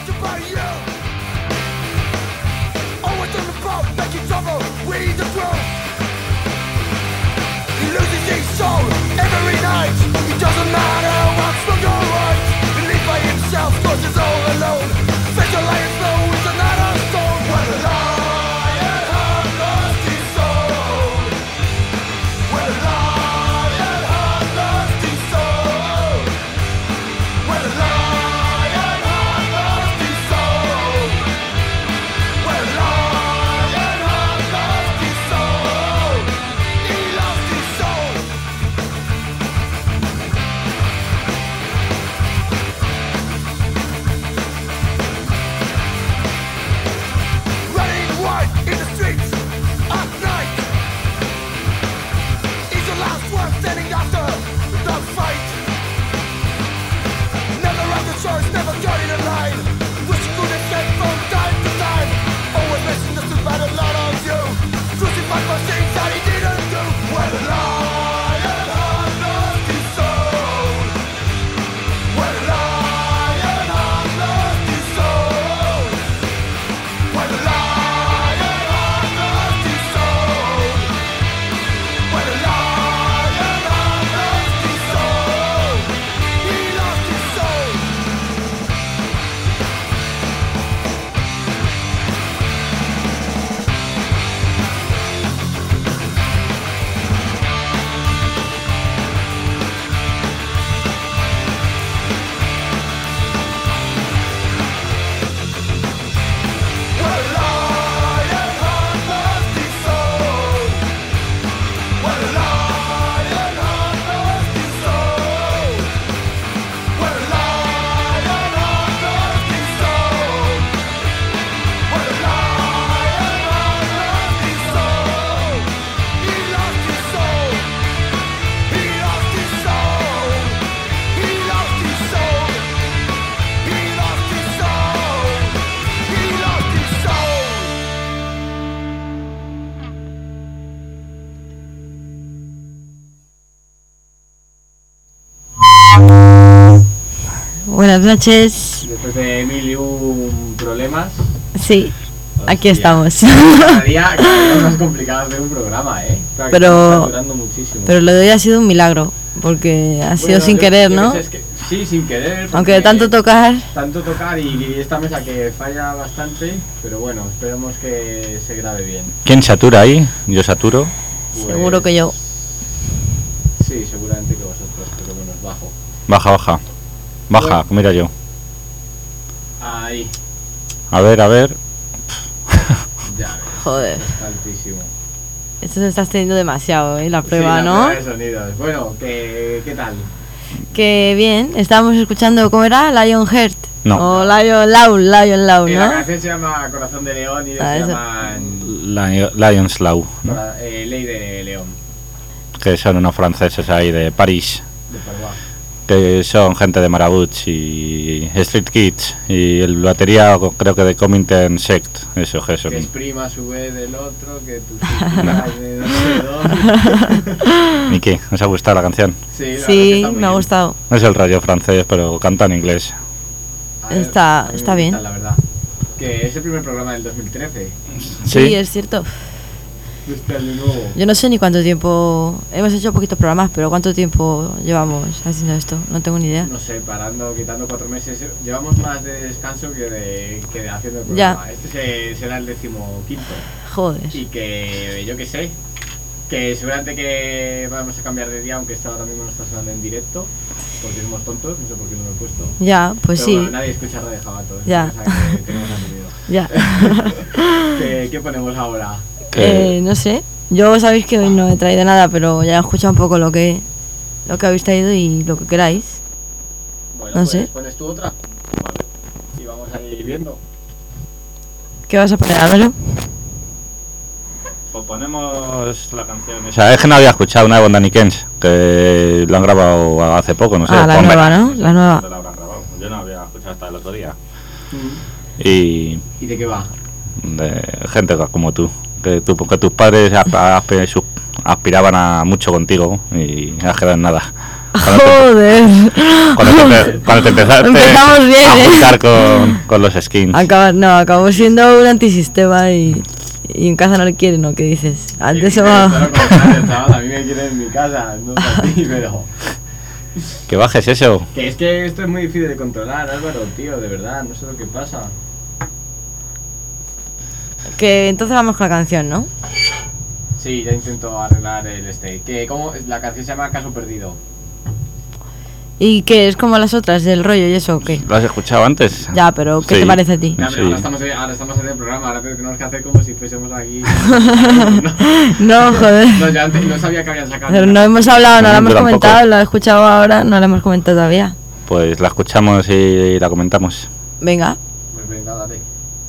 Buenas noches. Después de 1001 problemas. Sí, aquí estamos. Cada día es más complicado hacer un programa, Claro, pero muchísimo. Pero lo de hoy ha sido un milagro, porque ha sido sin querer, ¿no? Sí, sin querer. Aunque de tanto tocar y esta mesa que falla bastante, pero bueno, esperemos que se grabe bien. ¿Quién satura ahí? ¿Yo saturo? Pues, seguro que yo. Sí, seguramente que vosotros, pero bueno, es bajo. Baja, bueno, mira yo. Ahí. A ver. Ya ves. Joder. Está altísimo. Esto se está extendiendo demasiado, la prueba, sí, ¿no? La prueba de sonidos. Bueno, ¿qué tal? Que bien, estábamos escuchando, ¿cómo era? Lionheart. No. O Lion Law, ¿no? La canción se llama Corazón de León y ellos se llaman Lion's Law, ¿no? Ley de León. Que son unos franceses ahí de París. De París. Que son gente de Marabouts y Street Kids. Y el batería creo que de Comintern Sect. Eso. Que es prima a su vez del otro, que tú de no sé dónde. ¿Y qué? ¿Os ha gustado la canción? Sí, me ha gustado. No es el radio francés, pero canta en inglés. Está bien. La verdad. Que es el primer programa del 2013. Sí, es cierto. Este año nuevo. Yo no sé ni cuánto tiempo. Hemos hecho poquitos programas, pero ¿cuánto tiempo llevamos haciendo esto? No tengo ni idea. No sé, quitando 4 meses. Llevamos más de descanso que de haciendo el programa. Ya. Este será el 15º. Joder. Y que yo qué sé. Que seguramente que vamos a cambiar de día, aunque ahora mismo no está sonando en directo. Porque somos tontos, no sé por qué no lo he puesto. Ya, pues pero sí. Bueno, nadie escucha Radio Jabato. Ya. Ya. ¿Qué ponemos ahora? No sé. Yo sabéis que hoy no he traído nada, pero ya he escuchado un poco lo que habéis traído y lo que queráis. Bueno, no pues sé. Pones tú otra. Vale. Y vamos a ir viendo. ¿Qué vas a poner, Álvaro? Pues ponemos la canción. O sea, es que no había escuchado una de Bondanikens, que lo han grabado hace poco, no sé. La nueva, ¿no? La nueva. Yo no había escuchado hasta el otro día. ¿Y de qué va? De gente como tú. Que tus padres aspiraban a mucho contigo y has quedado en nada. Joder. Cuando te empezaste Empezamos bien, a ¿eh? juntar con los skins. Acabó siendo un antisistema y en casa no le quieren, ¿no? ¿Qué dices? Antes se va... Todo lo contrario, chaval, a mí me quieren en mi casa, no a ti, pero... Que bajes eso. Que es que esto es muy difícil de controlar, Álvaro, tío, de verdad, no sé lo que pasa. Que entonces vamos con la canción, ¿no? Sí, ya intento arreglar el este. Que como la canción se llama Caso Perdido. ¿Y qué? ¿Es como las otras del rollo y eso o qué? ¿Lo has escuchado antes? Ya, pero ¿qué Sí. te parece a ti? Ya, pero Sí. ahora estamos en el programa, ahora tenemos que hacer como si fuésemos aquí. No, joder. No, yo antes no sabía que habían sacado. Pero no hemos hablado, no la hemos Yo tampoco. comentado, la he escuchado ahora, no la hemos comentado todavía. Pues la escuchamos y la comentamos. Venga. Pues venga, dale.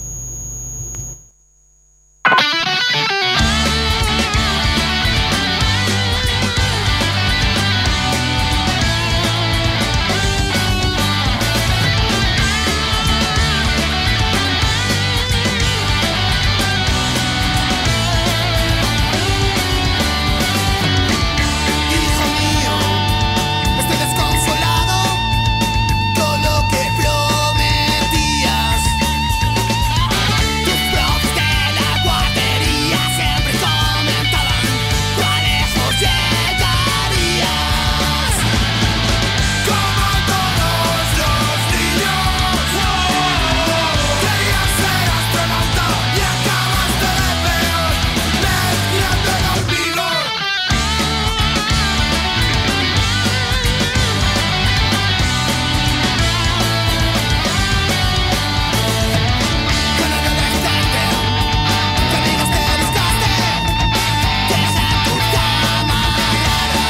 Hijo mío, estoy desconsolado con lo que prometías. Tus profes de la guardería siempre comentaban cuán lejos llegarías. Como todos los niños, querías ser astronauta y acabaste de peor, mezclando el olvido. Con adolescente, que amigos te buscaste, deja tu cama rara.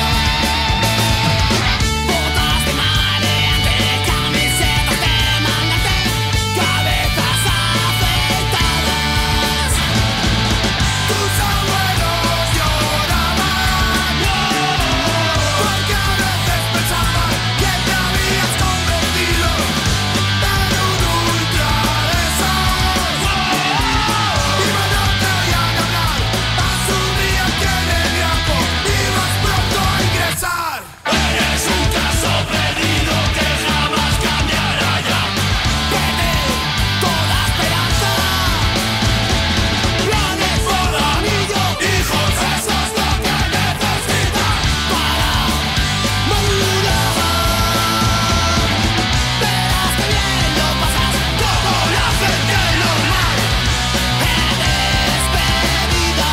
Botas de maleante, camisetas de mangante, cabezas afeitadas. Tus abuelos lloraban, porque a veces pensaban que te habías convertido en un ultra de esos. Y no te oían hablar, asumían que en el tiempo ibas pronto a ingresar. Eres un caso perdido que jamás cambiará ya. Perdí toda esperanza. Planes, boda, anillo, hijos, eso es lo que necesitas para madurar. Verás que bien lo pasas como la gente normal. En despedida,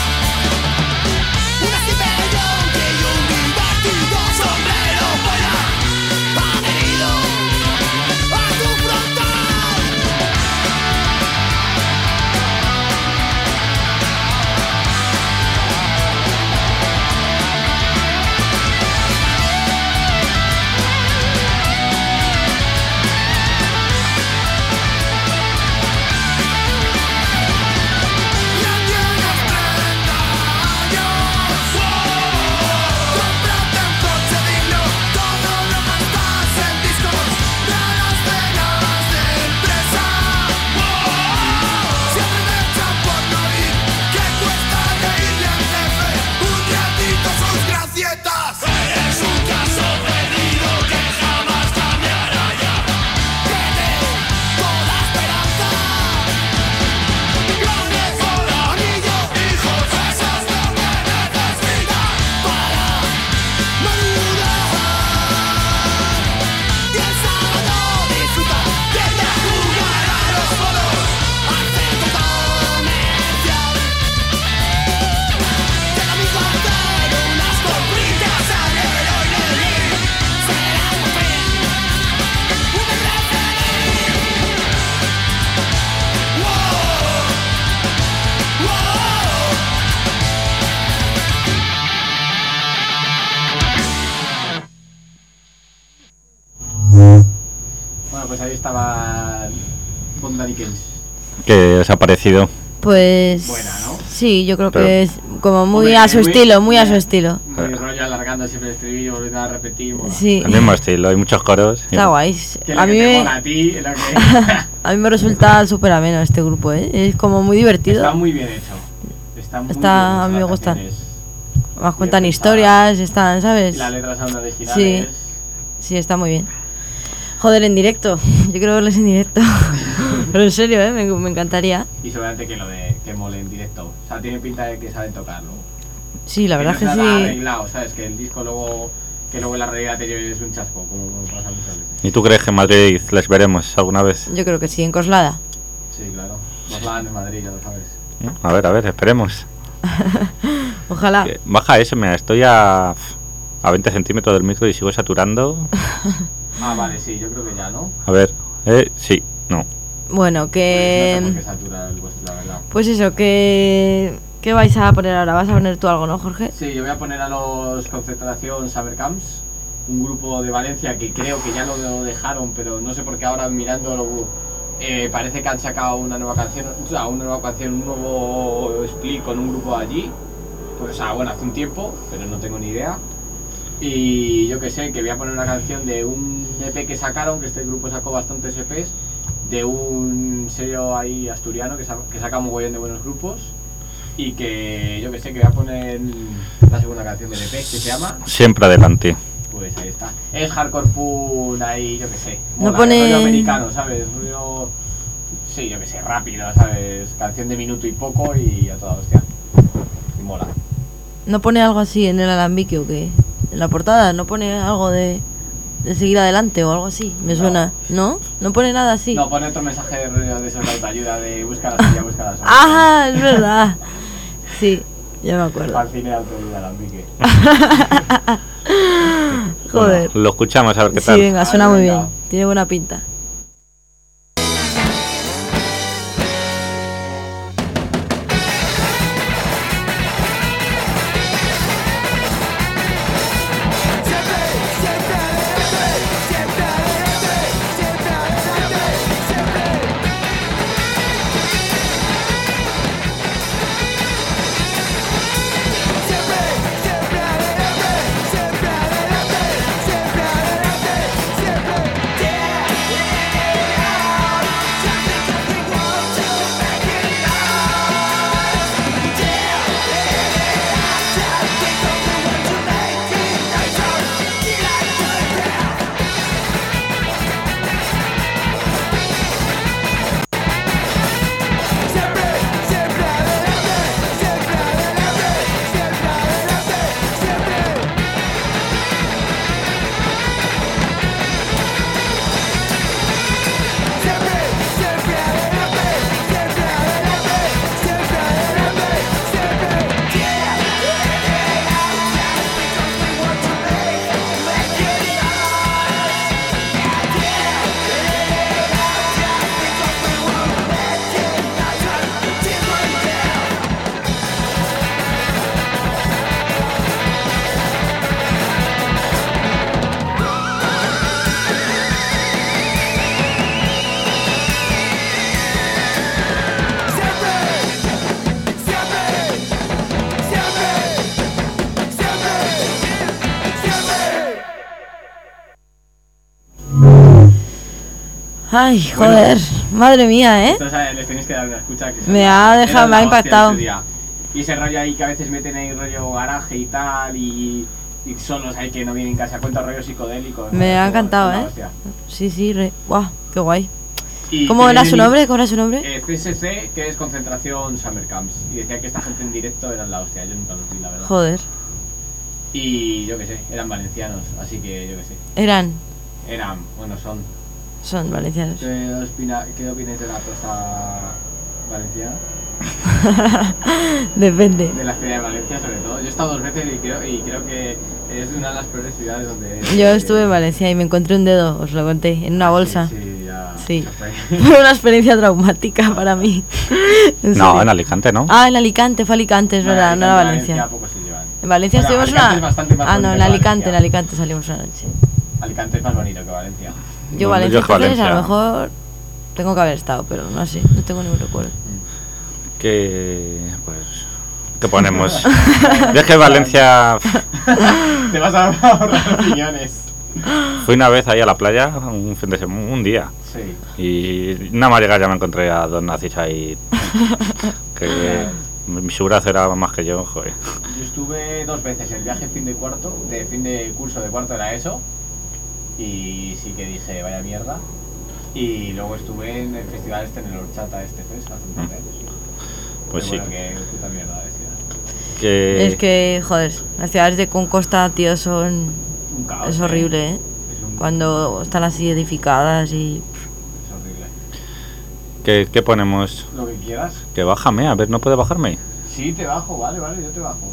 una cibellón y un divertido sombrero fuera adherido a tu frontal. Ya tienes 30 años. Cómprate un coche digno, todo lo gastas en discos de las cenas de empresa. Siempre te echan por no ir, que cuesta reírle al jefe un ratito sus gracietas. Eres un caso perdido que jamás cambiará ya. Perdí toda esperanza. Planes, boda, anillo, hijos, eso es lo que necesitas para madurar. Y el sábado disfruta de ir a jugar a los bolos al centro comercial. Te da mismo hacer unas compritas al Leroy Merlin. Serás por fin un bebé feliz. Wow. Bueno, pues ahí estaba Bonda Dickens. ¿Qué os ha parecido? Pues... Buena, ¿no? Sí, yo creo Pero- que es como muy Hombre, a su estilo, muy a su estilo. Muy rollo alargando siempre el estribillo, volviendo a repetir. Mola. Sí, El mismo estilo, hay muchos coros. está guay. Que es lo A que mí te me... mola a ti, es lo que... A mí me resulta súper ameno este grupo, ¿eh? Es como muy divertido. Está muy bien hecho. Está muy Está- bien hecho, a mí me las gustan. canciones. Más cuentan Bien historias, están, ¿sabes? Y las letras son originales. Sí. Sí, está muy bien. Joder, en directo. Yo quiero verles en directo. Pero en serio, me encantaría. Y seguramente que lo de que mole en directo. O sea, tiene pinta de que saben tocarlo. Sí, la verdad es que no está nada sí. arreglado, ¿sabes? Que el disco luego... Que luego en la realidad te lleves un chasco, como pasa muchas veces. ¿Y tú crees que en Madrid les veremos alguna vez? Yo creo que sí, en Coslada. Sí, claro. Nos en Madrid, ya lo sabes. A ver, esperemos. Ojalá. Baja eso, mira, estoy a 20 centímetros del micro y sigo saturando. Ah, vale, sí, yo creo que ya, ¿no? A ver, sí, no. Bueno, No sé por que... qué satura el vuestro, la verdad. Pues eso, que... ¿Qué vais a poner ahora? ¿Vas a poner tú algo, no, Jorge? Sí, yo voy a poner a los Concentración Summer Camps, un grupo de Valencia que creo que ya lo dejaron, pero no sé por qué ahora mirándolo parece que han sacado una nueva canción, un nuevo split con un grupo allí. Pues, o sea, bueno, hace un tiempo, pero no tengo ni idea. Y yo que sé, que voy a poner una canción de un EP que sacaron, que este grupo sacó bastantes EPs, de un sello ahí asturiano que saca un mogollón de buenos grupos. Y que yo que sé, que voy a poner la segunda canción del EP, que se llama... Siempre adelante. Pues ahí está. Es hardcore punk ahí, yo que sé. No Mola, pone- rollo americano, ¿sabes? Rollo... Sí, yo que sé, rápido, ¿sabes? Canción de minuto y poco y a toda hostia. Y mola. ¿No pone algo así en el alambique o qué? En la portada, ¿no pone algo de seguir adelante o algo así? Me No. suena. ¿No? ¿No pone nada así? No, pone otro mensaje de rollo de esos de autoayuda, de busca la suya, busca la suya. ¡Ah! Es verdad. Sí, ya me acuerdo. Al cine de autoayuda, la Mique. Joder. Bueno, lo escuchamos a ver qué Sí, tal. venga, suena Vale, muy venga. bien. Tiene buena pinta. Ay, joder. Madre mía, ¿eh? Esto, ¿sabes? Les tenéis que dar una escucha. Que Me ha dejado, era me ha la hostia impactado. en su día. Y ese rollo ahí que a veces meten ahí rollo garaje y tal, y solos ahí que no vienen casi a cuenta, rollo psicodélico. Me ¿no? ha Es encantado, una ¿eh? hostia. Sí, sí, guau, qué guay. Y ¿Cómo tienen era su nombre? ¿Cómo era su nombre? CSC, que es Concentración Summer Camps. Y decía que esta gente en directo eran la hostia, yo nunca los vi, la verdad. Joder. Y yo qué sé, eran valencianos, así que yo qué sé. Eran, Son valencianos. ¿Qué opináis de la costa valenciana? Depende. De la ciudad de Valencia, sobre todo. Yo he estado 2 veces y creo que es una de las peores ciudades donde... Yo estuve en Valencia y me encontré un dedo, os lo conté, en una bolsa. Sí, ya. Sí. eso fue. Fue una experiencia traumática para mí. En No, serio. en Alicante, ¿no? Ah, en Alicante, fue Alicante, es verdad, no era Valencia. Poco se llevan. En Valencia Bueno, estuvimos Alicante es una... bastante más Ah, no, bonito en que Alicante, en Valencia. Alicante salimos una noche. Alicante es más bonito que Valencia. Yo No, Valencia, yo es que entonces, a Valencia. lo mejor tengo que haber estado, pero no sé, no tengo ningún recuerdo. Que... pues... ¿Qué ponemos? Yo es que Valencia... Te vas a ahorrar opiniones. Fui una vez ahí a la playa, un fin de semana, un día. Sí. Y nada más llegar ya me encontré a dos nazis ahí. Que Mi brazo era más que yo, joder. Yo estuve 2 veces el viaje fin de curso de cuarto de la ESO y sí que dije, vaya mierda. Y luego estuve en el festival en el Horchata Fest hace un par de años. Pues Pero sí. bueno, que puta mierda, decía. Que... Es que, joder, las ciudades de con costa, tío, son... Un caos. Es horrible, ¿eh? Es Cuando están así edificadas y... Es horrible. ¿Qué ponemos? Lo que quieras. Que bájame, a ver, ¿no puede bajarme? Sí, te bajo, vale, yo te bajo.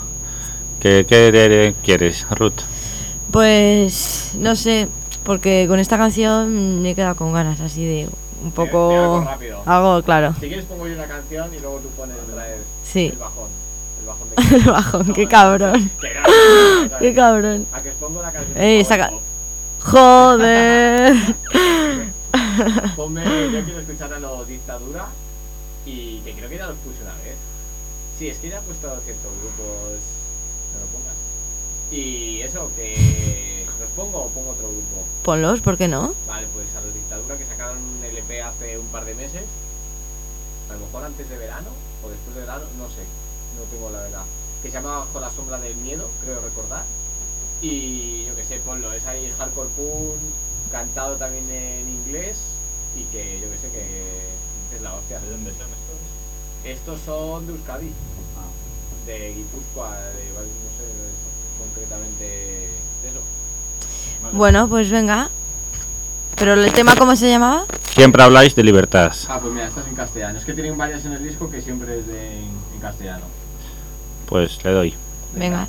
¿Qué quieres, Ruth? Pues... no sé, porque con esta canción me he quedado con ganas así de... un poco... de algo rápido. Algo, claro. Si quieres pongo yo una canción y luego tú pones otra vez Sí. el bajón. El bajón de El bajón, qué cabrón. Qué cabrón. A que os pongo la canción. Saca... Joder. Ponme, yo quiero escuchar a los Dictadura y que creo que ya los puse una vez. Sí, es que ya he puesto ciertos grupos. No lo pongas. Y eso, que los pongo o pongo otro grupo. Ponlos, ¿por qué no? Vale, pues a los Dictadura que sacaron un LP hace un par de meses. A lo mejor antes de verano o después de verano, no sé. No tengo la verdad. Que se llama Bajo la sombra del miedo, creo recordar. Y yo que sé, ponlo, es ahí hardcore punk, cantado también en inglés y que yo que sé que es la hostia. ¿De dónde son estos? Estos son de Euskadi, de Guipúzcoa, no sé concretamente de eso. Vale. Bueno, pues venga. ¿Pero el tema cómo se llamaba? Siempre habláis de libertad. Ah, pues mira, esta es en castellano. Es que tienen varias en el disco que siempre es en castellano. Pues le doy. Venga.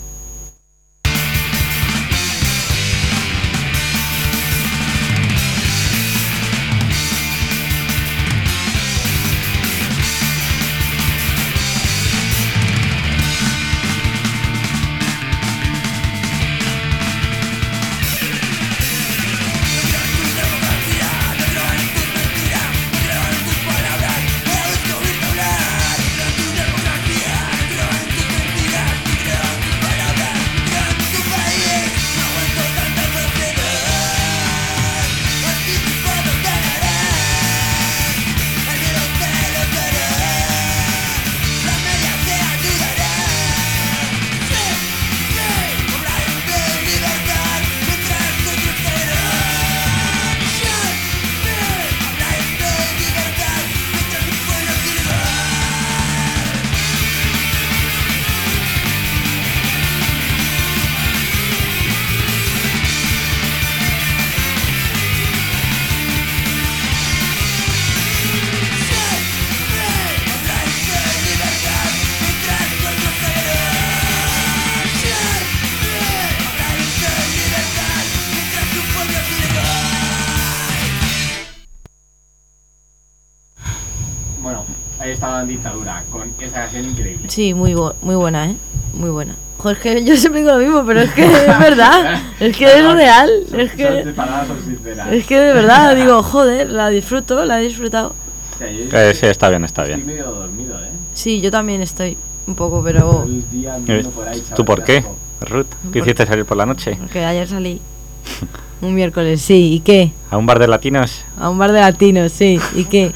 Bueno, ahí estaba en Dictadura con esa canción increíble. Sí, muy buena, ¿eh? Muy buena. Joder, es que yo siempre digo lo mismo, pero es que es verdad. Es que es real. Es Son que, palabras son sinceras. es que de verdad digo, joder, la he disfrutado. O sea, yo Sí, está bien, está estoy bien. medio dormido, Sí, yo también estoy un poco, pero... Todo el día andando por ahí, ¿Tú por qué, asco. Ruth? ¿Qué hiciste salir por la noche? Porque ayer salí un miércoles, sí, ¿y qué? ¿A un bar de latinos? A un bar de latinos, sí, ¿y qué?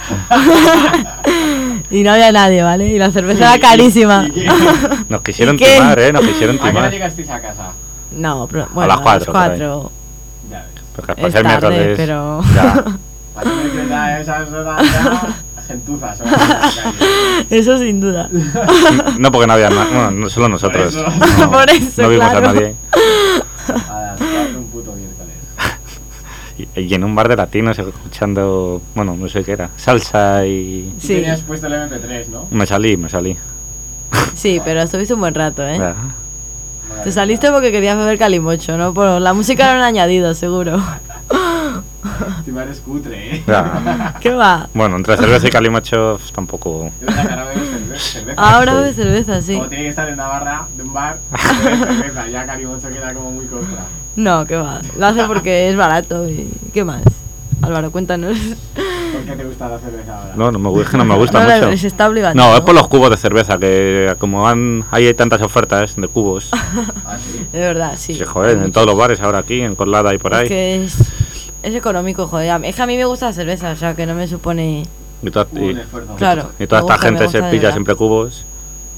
Y no había nadie, ¿vale? Y la cerveza era carísima. ¿Y qué? Nos quisieron ¿Y qué? timar, nos quisieron ¿A qué hora timar. llegasteis a casa? No, pero bueno, las 4 por ahí. 4. Ya ves. Porque Es para ser tarde, miércoles... pero... Ya. Parece que ya esas horas ya gentuzas son las de la calle. Eso sin duda. No, porque no había más. Bueno, no, solo nosotros. Por eso. No, Por eso, no vimos claro. a nadie. A las 4 un puto miércoles. Y en un bar de latinos escuchando, bueno, no sé qué era, salsa y... Tú Sí. tenías puesto el MP3, ¿no? Me salí. Sí, pero estuviste un buen rato, ¿eh? Ya. Te saliste porque querías beber calimocho, ¿no? Por la música era un añadido, seguro. Encima eres cutre, ¿eh? Ya. ¿Qué va? Bueno, entre cerveza y calimocho tampoco... Yo la cara bebo cerveza. Ahora Sí. bebes cerveza, sí. Como tiene que estar en una barra de un bar, bebe cerveza. Ya Calimocho queda como muy contra. No, ¿qué va? Lo hace porque es barato y... ¿Qué más? Álvaro, cuéntanos. ¿Por qué te gusta la cerveza ahora? No, es que no me gusta No, mucho. les está obligando. No, es por los cubos de cerveza, que como hay tantas ofertas de cubos. Ah, sí. De verdad, sí. Sí, joder, en todos los bares ahora aquí, en Colada y por ahí. Es que es económico, joder. Es que a mí me gusta la cerveza, o sea, que no me supone... Y toda, Hubo un esfuerzo. Claro. y toda me esta gusta, gente me se gusta de pilla verdad. siempre cubos.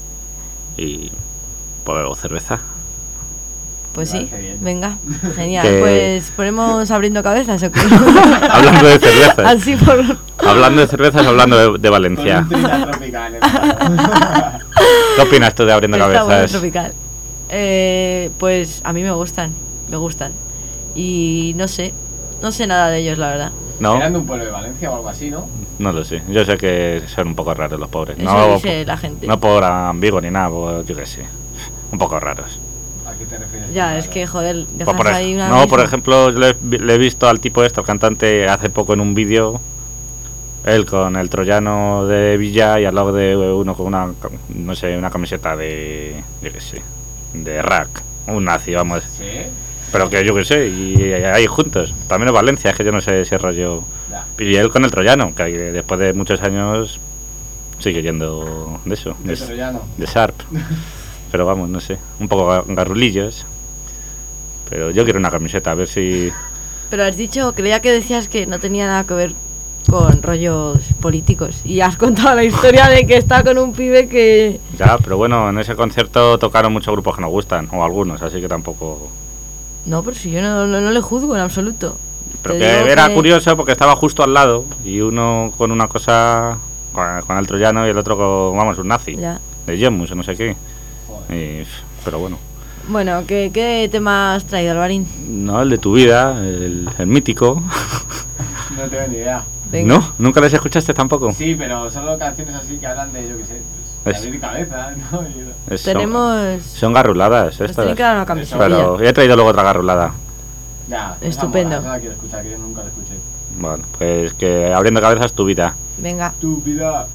y pues cerveza. Pues Me sí, parece bien. venga, genial. Que- Pues ponemos abriendo cabezas, ¿o qué? Hablando de cervezas. Así por... Hablando de cervezas, hablando de Con Valencia. un trina tropical. ¿Qué opinas tú de abriendo Está bueno, cabezas? tropical. Pues a mí me gustan. Y no sé nada de ellos, la verdad. No, Eran de un pueblo de Valencia o algo así, ¿no? no lo sé. Yo sé que son un poco raros los pobres. Eso No, dice la gente. no por ambigo ni nada, pues, yo qué sé. Un poco raros. ¿A qué te refieres? Ya, es que, joder, dejas Pues ahí una... no, por misma. ejemplo, le he visto al tipo al cantante, hace poco en un vídeo, él con el troyano de Villa y al lado de uno con una, no sé, una camiseta de, yo qué sé, de Rack, un nazi, vamos. ¿Sí? Pero que yo qué sé, y ahí juntos. También es Valencia, es que yo no sé ese rollo. Ya. Y él con el troyano, que después de muchos años sigue yendo de eso, De troyano. de Sharp. Pero vamos, no sé, un poco garrulillos. Pero yo quiero una camiseta, a ver si... Pero has dicho, creía que decías que no tenía nada que ver con rollos políticos. Y has contado la historia de que está con un pibe que... Ya, pero bueno, en ese concierto tocaron muchos grupos que nos gustan, o algunos, así que tampoco... No, pero si yo no le juzgo en absoluto. Pero Te que digo era que- curioso porque estaba justo al lado, y uno con una cosa, con el troyano, y el otro con, vamos, un nazi, Ya. de Jemus o no sé qué. Joder. Pero bueno, Bueno, ¿qué tema has traído, Alvarín? no el de tu vida, el mítico. No tengo ni idea. Venga. ¿No? ¿Nunca les escuchaste tampoco? Sí, pero solo canciones así que hablan de, yo qué sé, pues, de abrir cabeza, ¿no? Y- Tenemos... Son garruladas Nos estas. tiene que dar una camiseta. Pero ya he traído luego otra garrulada. Ya, Estupendo. Esa la quiero escuchar, que yo nunca la escuché. Bueno, pues que abriendo cabezas tu vida. Venga. Tu vida.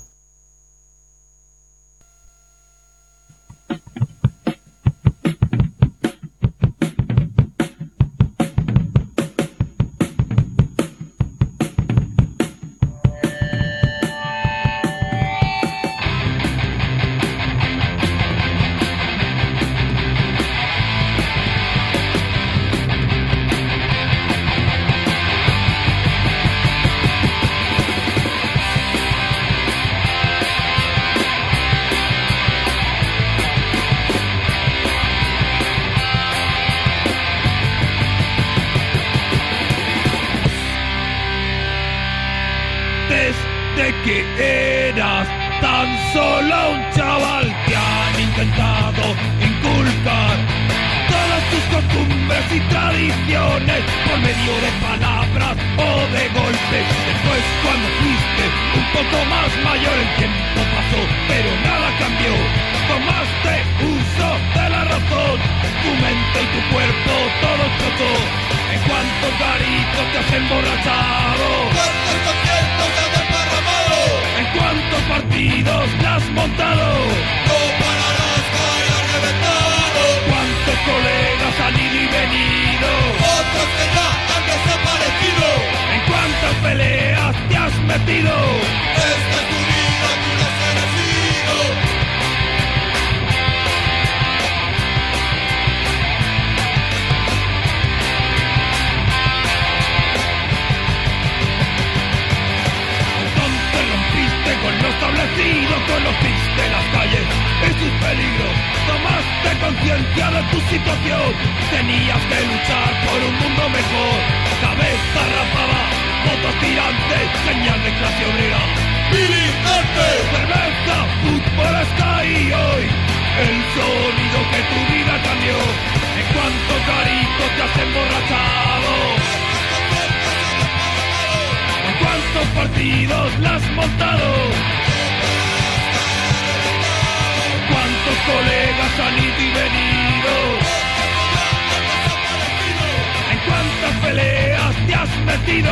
Desde que eras tan solo un chaval te han intentado inculcar todas tus costumbres y tradiciones por medio de palabras o de golpes. Después cuando fuiste un poco más mayor el tiempo pasó, pero nada cambió. Tomaste uso de la razón, tu mente y tu cuerpo todo explotó. En cuantos garitos te has emborrachado, ¿Cuántos conciertos has desparramado? en cuántos partidos te has montado, No pararás, caerás reventado. cuántos colegas han ido y venido, Otros que ya han desaparecido. en cuántas peleas te has metido. Esta es tu vida, tú la has elegido. Entonces rompiste con lo establecido, conociste las calles y sus peligros, tomaste conciencia de tu situación, tenías que luchar por un mundo mejor. Cabeza rapada, motos tirantes, señal de clase obrera, Militante, cerveza, fútbol, Sky hoy, el sonido que tu vida cambió. En cuánto carito te has emborrachado, en cuántos partidos la has montado, cuántos colegas han ido y venido, en cuántas peleas te has metido.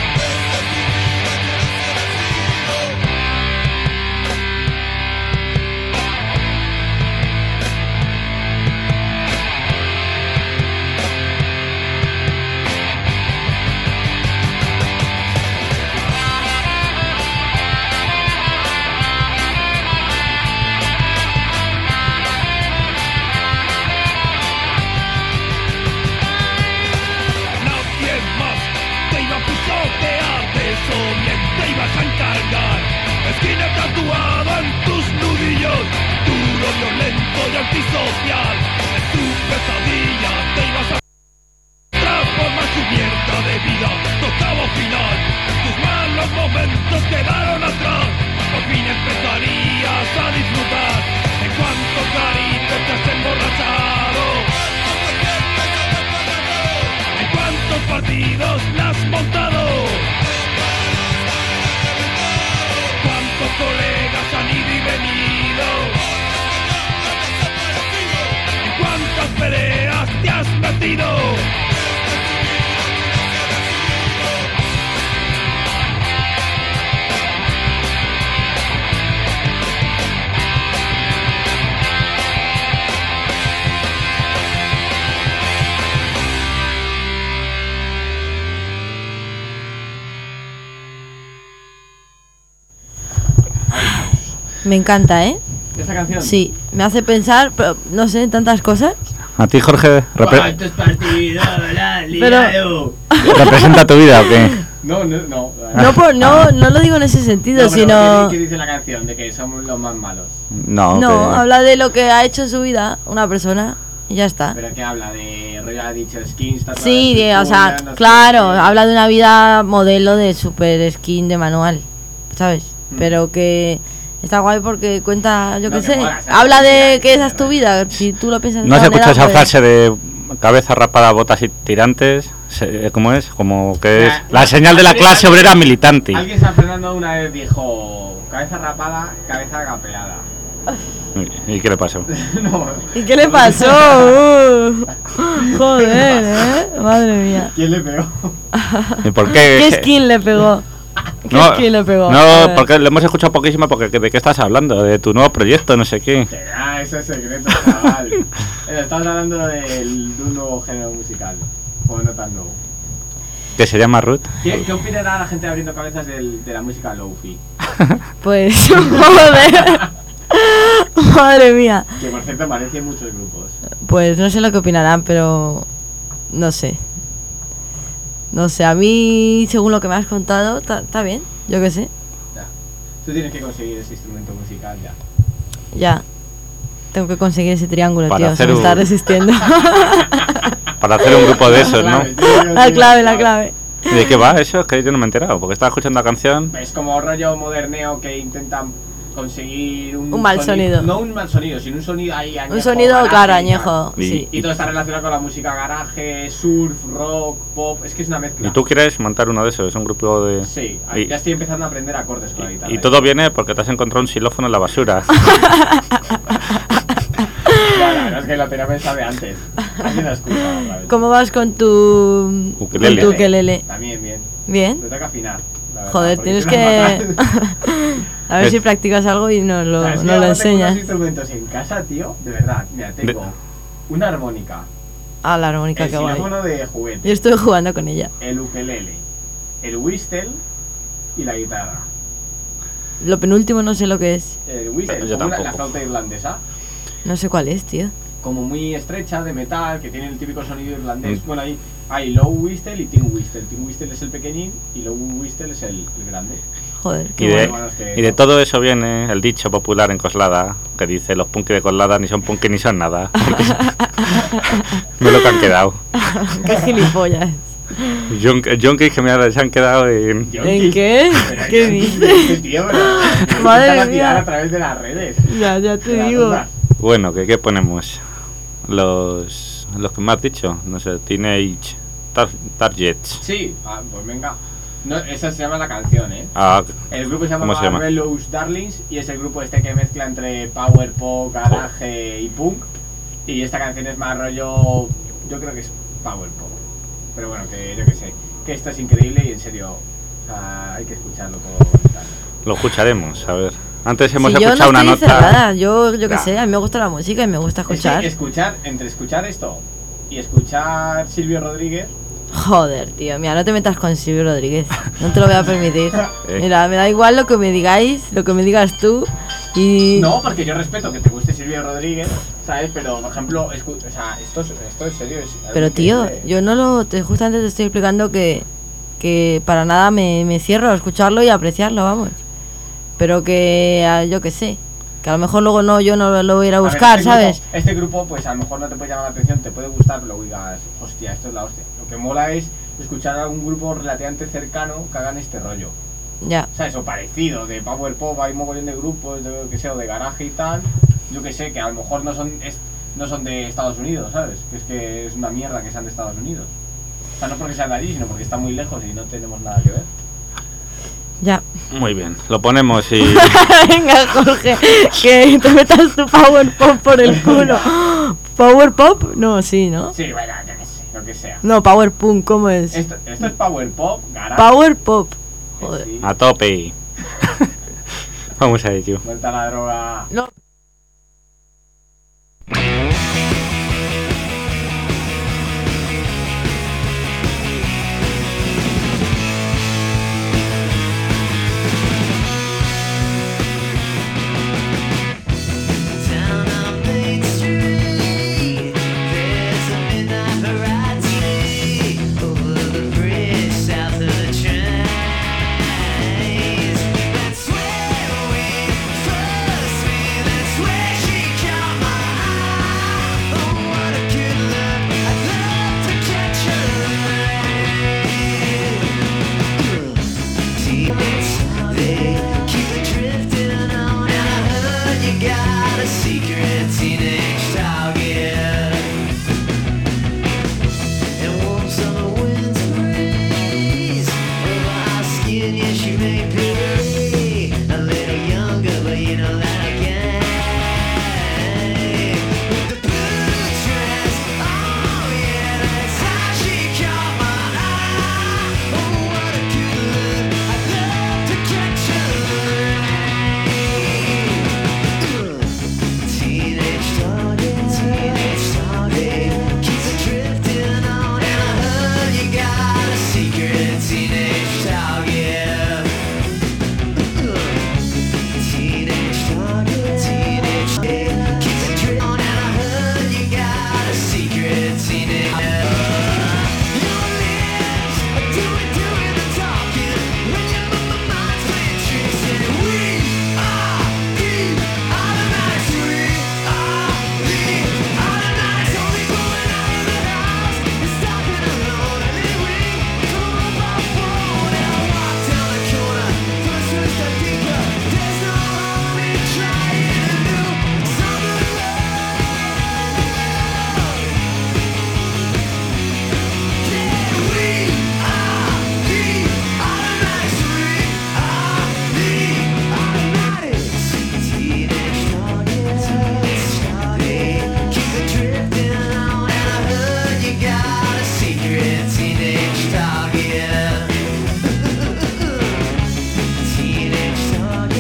Nadie más te iba a pisotear, de eso bien te ibas a encargar. Esquina tatuada en tus nudillos, tu duro, violento y antisocial. En tu pesadilla te ibas a transformar su mierda de vida. Tocaba final, tus malos momentos quedaron atrás. Por fin empezarías a disfrutar. En cuanto carito te has emborrachado. En cuántos partidos la has montado. Cuántos colegas han ido y venido. En cuántas peleas te has metido. Me encanta, ¿eh? ¿Esta canción? Sí, me hace pensar, pero no sé, en tantas cosas. ¿A ti, Jorge, ¿Cuántos partidos la has liado? representa tu vida o qué? No. No lo digo en ese sentido, No, pero sino... ¿qué dice la canción? De que somos los más malos. No, No, que- habla de lo que ha hecho en su vida una persona y ya está. Pero que habla de rollo ha dicho skins, tatuajes, Sí, o sea, pistolas, no sé claro, qué. habla de una vida modelo de super skin de manual, ¿sabes? Pero que está guay porque cuenta, yo No, qué que sé, mola, ¿sabes? habla de Sí, que esa sí, es tu sí. vida, si tú lo piensas de ¿No has esa escuchado esa manera, pues- frase de cabeza rapada, botas y tirantes? ¿Cómo es? Como que es la señal de la clase obrera militante. Alguien San Fernando una vez dijo cabeza rapada, cabeza capeada. ¿Y qué le pasó? No. ¿Y qué le pasó? Joder, madre mía. ¿Quién le pegó? ¿Y por qué? ¿Qué skin le pegó? ¿Qué No, skin le pegó? A no, ver. porque le hemos escuchado poquísimo porque ¿de qué estás hablando? De tu nuevo proyecto, no sé qué. Eso es secreto, chaval. Estamos hablando de un nuevo género musical. O no tan nuevo. Que se llama Ruth. ¿Qué opinará la gente abriendo cabezas de la música lofi? Pues, joder. Madre mía. Que por cierto aparece en muchos grupos. Pues no sé lo que opinarán, pero no sé. No sé, a mí, según lo que me has contado, está bien, yo qué sé, Ya. Tú tienes que conseguir ese instrumento musical ya. ya. Tengo que conseguir ese triángulo, Para tío, se hacer me está un- resistiendo. Para hacer un grupo de esos, ¿no? La clave. ¿Y de qué va eso? Es que yo no me he enterado, porque estaba escuchando la canción. Es como rollo moderneo que intentan conseguir Un mal sonido. No un mal sonido, sino un sonido ahí añejo. Un sonido, garaje claro, y añejo, Y- sí. Y todo está relacionado con la música garaje, surf, rock, pop. Es que es una mezcla. ¿Y tú quieres montar uno de esos? Es un grupo de... Sí, Y- ya estoy empezando a aprender acordes con la guitarra. Y todo viene porque te has encontrado un xilófono en la basura. Ya, la verdad es que lo tenía pensado de antes. Así la escucha otra vez. ¿Cómo vas con tu Ukelele. con tu ukelele? También bien. ¿Bien? Me toca afinar. la verdad, Joder, porque tienes suena que... fatal. A ver si practicas algo y nos lo, ¿Sabes que nos lo ahora tengo enseñas. unos instrumentos en casa, tío? De verdad, mira, tengo una armónica, Ah, la armónica, el qué guay. xilófono de juguete, Yo estuve jugando con ella. el ukelele, el whistle y la guitarra. Lo penúltimo no sé lo que es. El whistle, Yo como la tampoco. flauta irlandesa, No sé cuál es, tío. como muy estrecha, de metal, que tiene el típico sonido irlandés. Mm. Bueno, ahí hay low whistle y tin whistle. Tin whistle es el pequeñín y low whistle es el grande. Joder, Y qué de, guay. bueno, es que- y de todo eso viene el dicho popular en Coslada que dice: los punkis de Coslada ni son punkis ni son nada. Me lo que han quedado. Qué gilipollas. Junkies que se han quedado en... ¿En qué? Pero ¿Qué que- dices? Tío, pero Madre empiezan a tirar mía. a través de las redes. Ya te de las digo. ondas. Bueno, ¿qué ponemos? Los que me has dicho, no sé, Teenage Targets. Sí, pues venga. No, esa se llama la canción, ¿eh? Ah, El grupo se llama ¿Cómo se llama? Marvelous Darlings y es el grupo este que mezcla entre power pop, garaje y punk. Y esta canción es más rollo, yo creo que es power pop. Pero bueno, que yo que sé, que esto es increíble y en serio, o sea, hay que escucharlo todo. y tal. lo escucharemos, a ver. Antes hemos Si yo no escuchado una estoy nota. cerrada, yo qué Ya. sé, a mí me gusta la música y me gusta escuchar. Es que entre escuchar esto y escuchar Silvio Rodríguez, Joder, tío, mira, no te metas con Silvio Rodríguez. No te lo voy a permitir. Eh. Mira, me da igual lo que me digáis, lo que me digas tú. Y. no, porque yo respeto que te guste Silvio Rodríguez, ¿sabes? Pero, por ejemplo, o sea, esto es serio. Es algo Pero tío, increíble. yo no lo. Justamente te estoy explicando que para nada me cierro a escucharlo y a apreciarlo, vamos. Pero que. Yo qué sé. Que a lo mejor luego no, yo no lo voy a ir a A ver, buscar, ¿sabes? Este grupo, pues a lo mejor no te puede llamar la atención, te puede gustar, pero digas, hostia, esto es la hostia. Lo que mola es escuchar a un grupo relativamente cercano que hagan este rollo. Ya. ¿Sabes? O parecido, de power pop, hay un mogollón de grupos, de, que sea, o de garaje y tal. Yo que sé, que a lo mejor no son de Estados Unidos, ¿sabes? Que es una mierda que sean de Estados Unidos. O sea, no porque sean de allí, sino porque están muy lejos y no tenemos nada que ver. Ya. Muy bien, lo ponemos y... Venga, Jorge, que te metas tu power pop por el culo. ¿Power pop? No, sí, ¿no? Sí, bueno, yo que sé, lo que sea. No, power punk, ¿cómo es? Esto es power pop, garaje. Power pop. Joder. Sí, A tope. Vamos a ello. vuelta a la droga. No. Down on Main Street, there's a midnight variety over the bridge south of the trains. That's where we first met. That's where she caught my eye. Oh, what a good look! I'd love to catch her. Teammates, they keep it drifting on, and I heard you got a secret teenage target. And warm summer winds breeze over our skin. Yes, you may be a little younger, but you know that I can. With the blue dress, oh yeah, that's how she caught my eye. Oh, what a good look! I'd love to catch her. Teenage target, keeps it drifting on, and I heard you got a secret teenage target. Teenage target, keeps it drifting on, and I heard you got a secret teenage target. Your lips are doing the talking when your mind's playing tricks, and we are the automatic. We are the automatic. Only going out of the house and stopping alone, and then we come up our phone and I walk down the corner. First one step deeper. There's no harm in trying to do something love. Yeah, we are the automatics. We are the automatics. Teenage target, keep it drifting on, and I heard you got a secret teenage target. Teenage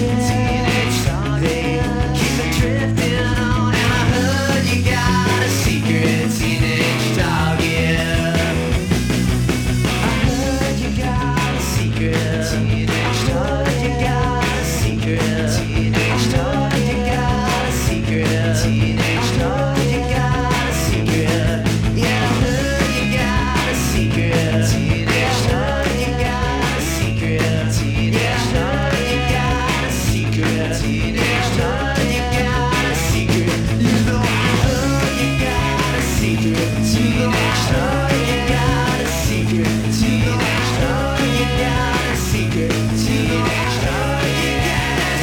target, keep it drifting on, and I heard you got a secret teenage target. I heard you got a secret teenage target. You got a secret teenage target. You got a secret teenage target. You got a secret. Yeah, I heard you got a secret teenage target. You got a secret teenage target. You got a secret teenage target. You got a secret. You know I heard you got a secret teenage target. You got a secret teenage target. You got a secret teenage target. You got a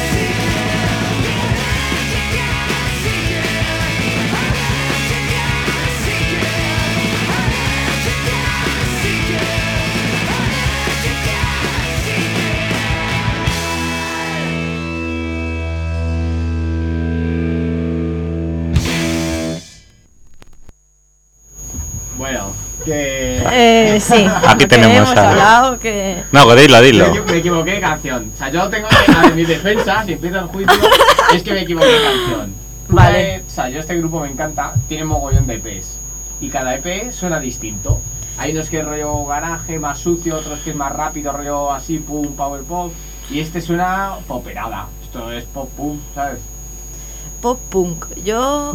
Bueno, que... Sí. Aquí tenemos hemos a- hablado que... No, dilo, dilo. Me equivoqué de canción. O sea, yo tengo que, a mi defensa, si empieza el juicio, es que me equivoqué de canción. Vale. O sea, yo este grupo me encanta, tiene mogollón de EPs. Y cada EP suena distinto. Hay unos que es rollo garaje, más sucio, otros que es más rápido, rollo así, pum, power pop. Y este suena poperada. Esto es pop pum, ¿sabes? Pop punk. Yo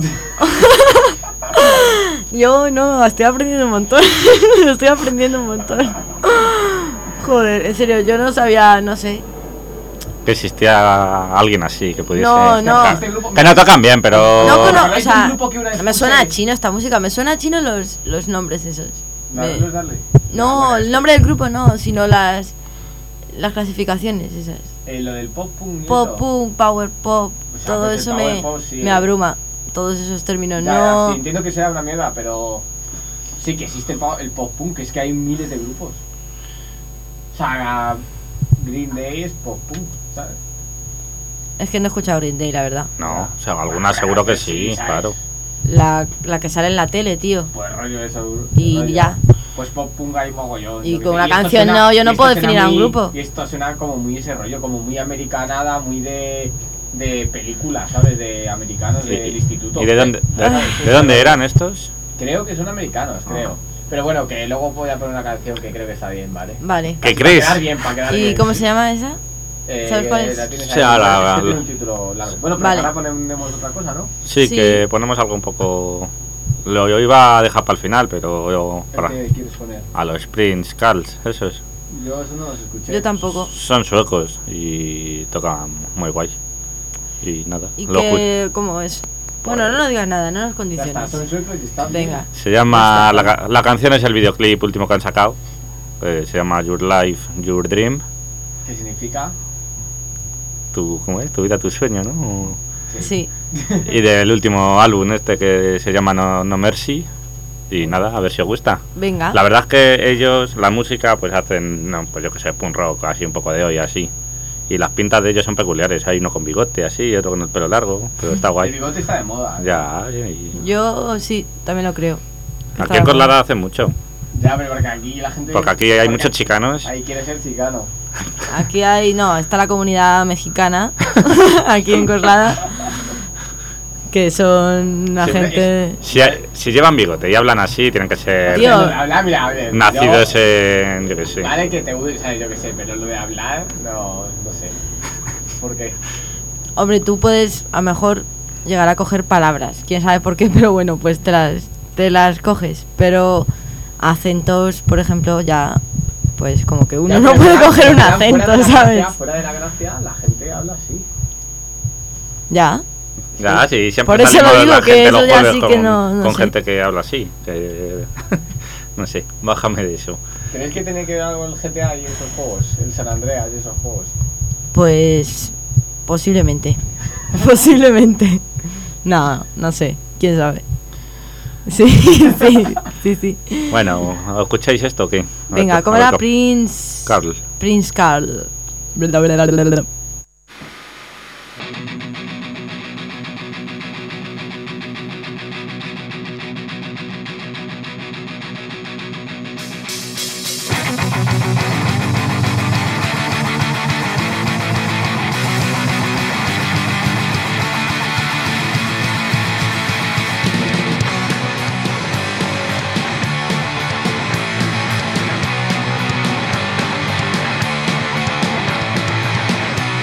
no, estoy aprendiendo un montón. Estoy aprendiendo un montón. Joder, en serio, yo no sabía, no sé. que existía alguien así que pudiese. No. Este grupo- Que no tocan bien, pero. No, Pero o es sea, un grupo que una vez me suena a escuché- chino esta música, me suena a chino los nombres esos. Dale, Me- dale. No, Bueno, el es- nombre del grupo no, sino las clasificaciones esas. Lo del pop punk. y Pop, eso. punk, power pop, O sea, todo pues el eso power me, pop, sí, me abruma. Todos esos términos, Ya, no. sí, entiendo que sea una mierda, pero sí que existe el pop punk, es que hay miles de grupos. O sea, Green Day es pop punk, ¿sabes? Es que no he escuchado Green Day, la verdad. No, o sea, algunas seguro que sí, ¿sabes? claro. La que sale en la tele, tío. Pues rollo eso. Y rollo. ya. Pues pop punk hay mogollón. Y yo que con sé. una esto canción suena- no, yo no y esto puedo suena definir a un muy- grupo. Y esto suena como muy ese rollo, como muy americanada, muy de películas, ¿sabes? De americanos del instituto. ¿Y de dónde, ¿Sabes? de dónde eran estos? Creo que son americanos, creo. Pero bueno, que luego voy a poner una canción que creo que está bien, ¿vale? Vale. ¿Qué Para crees? quedar bien, para quedar ¿Y bien. cómo se llama esa? ¿Sabes cuál es? La tienes Sí, ahí. ahora- Es que tiene un título largo. Bueno, pero Vale. ahora ponemos otra cosa, ¿no? Sí, Sí. que ponemos algo un poco. Yo iba a dejar para el final, pero yo. ¿Qué quieres poner? A los Prince Carls, esos. Yo eso no los escuché. Yo tampoco. Son suecos y tocan muy guay. Y nada. ¿Y lo qué, cómo es? Bueno, no nos digas nada, no nos Ya está, condiciones. son suecos y están Venga. Se llama. La canción es el videoclip último que han sacado. Se llama Your Life, Your Dream. bien. ¿Qué significa? ¿Cómo es? Tu vida, tu sueño, ¿no? Sí. Y del último álbum este que se llama No Mercy. Y nada, a ver si os gusta. Venga. La verdad es que ellos, la música, pues hacen, no, pues yo que sé, punk rock, así un poco de hoy, así. Y las pintas de ellos son peculiares. Hay uno con bigote, así, y otro con el pelo largo, pero está El guay. bigote está de moda. Ya, y- Yo sí, también lo creo. Que aquí está en de moda. Coslada hacen mucho. Ya, pero porque aquí la gente. Porque aquí hay porque muchos chicanos. Ahí quiere ser chicano. Aquí hay, no, está la comunidad mexicana, aquí en Coslada, que son una Siempre gente... Si llevan bigote y hablan así, tienen que ser Tío. Hablar, mira, a ver. nacidos en, yo que sé. Vale que te guste, o sea, yo que sé, pero lo de hablar, no sé. ¿Por qué? Hombre, tú puedes a lo mejor llegar a coger palabras, quién sabe por qué, pero bueno, pues te las coges. Pero acentos, por ejemplo, ya, pues como que uno Ya, no pero puede fuera- coger un fuera de acento, la ¿sabes? gracia, fuera de la gracia, la gente habla así. Ya, Ya, sí, siempre Por eso salimos lo digo, la que gente eso los ya jueves sí que con, no con sé. gente que habla así. Que, no sé, bájame de eso. ¿Crees que tiene que ver algo el GTA y esos juegos? El San Andreas y esos juegos. pues posiblemente, posiblemente. No, no sé, quién sabe. Sí, sí. Bueno, ¿escucháis esto o qué? A ver, Venga, ¿cómo a ver, era? Prince Carl. Prince Carl. Your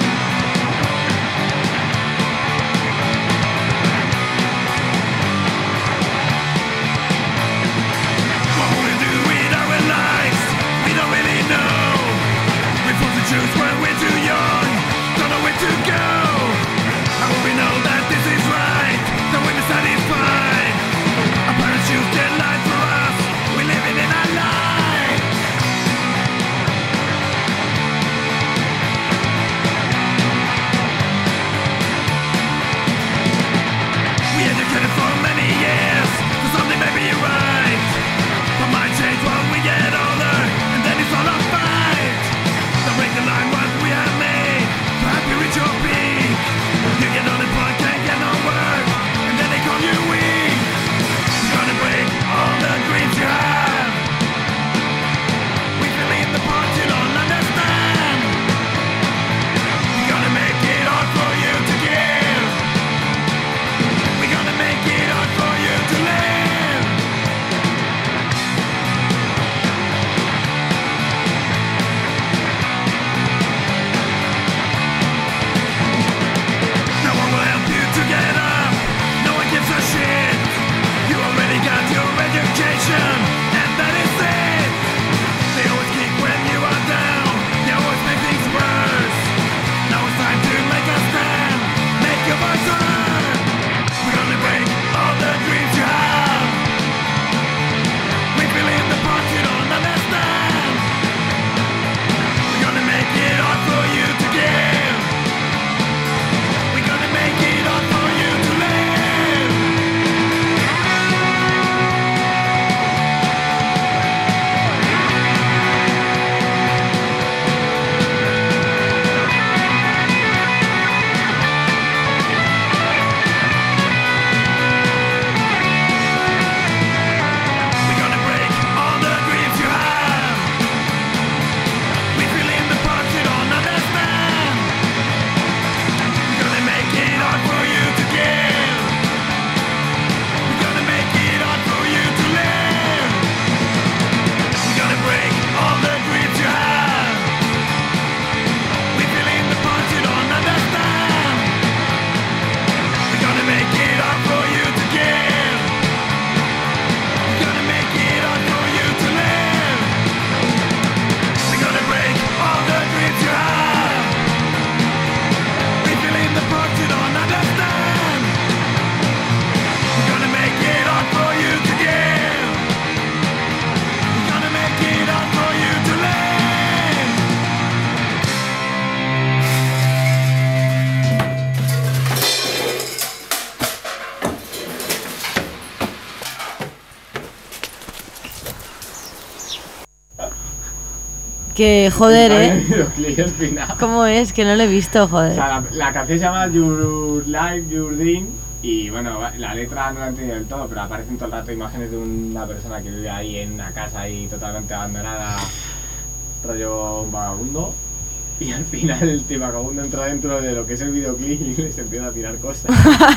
Que joder, El videoclip al final. ¿Cómo es? Que no lo he visto, O joder. sea, la canción se llama Your Life, Your Dream. Y bueno, la letra no la he entendido del todo, pero aparecen todo el rato imágenes de una persona que vive ahí en una casa ahí totalmente abandonada, rollo un vagabundo. Y al final el tío vagabundo entra dentro de lo que es el videoclip y les empieza a tirar cosas.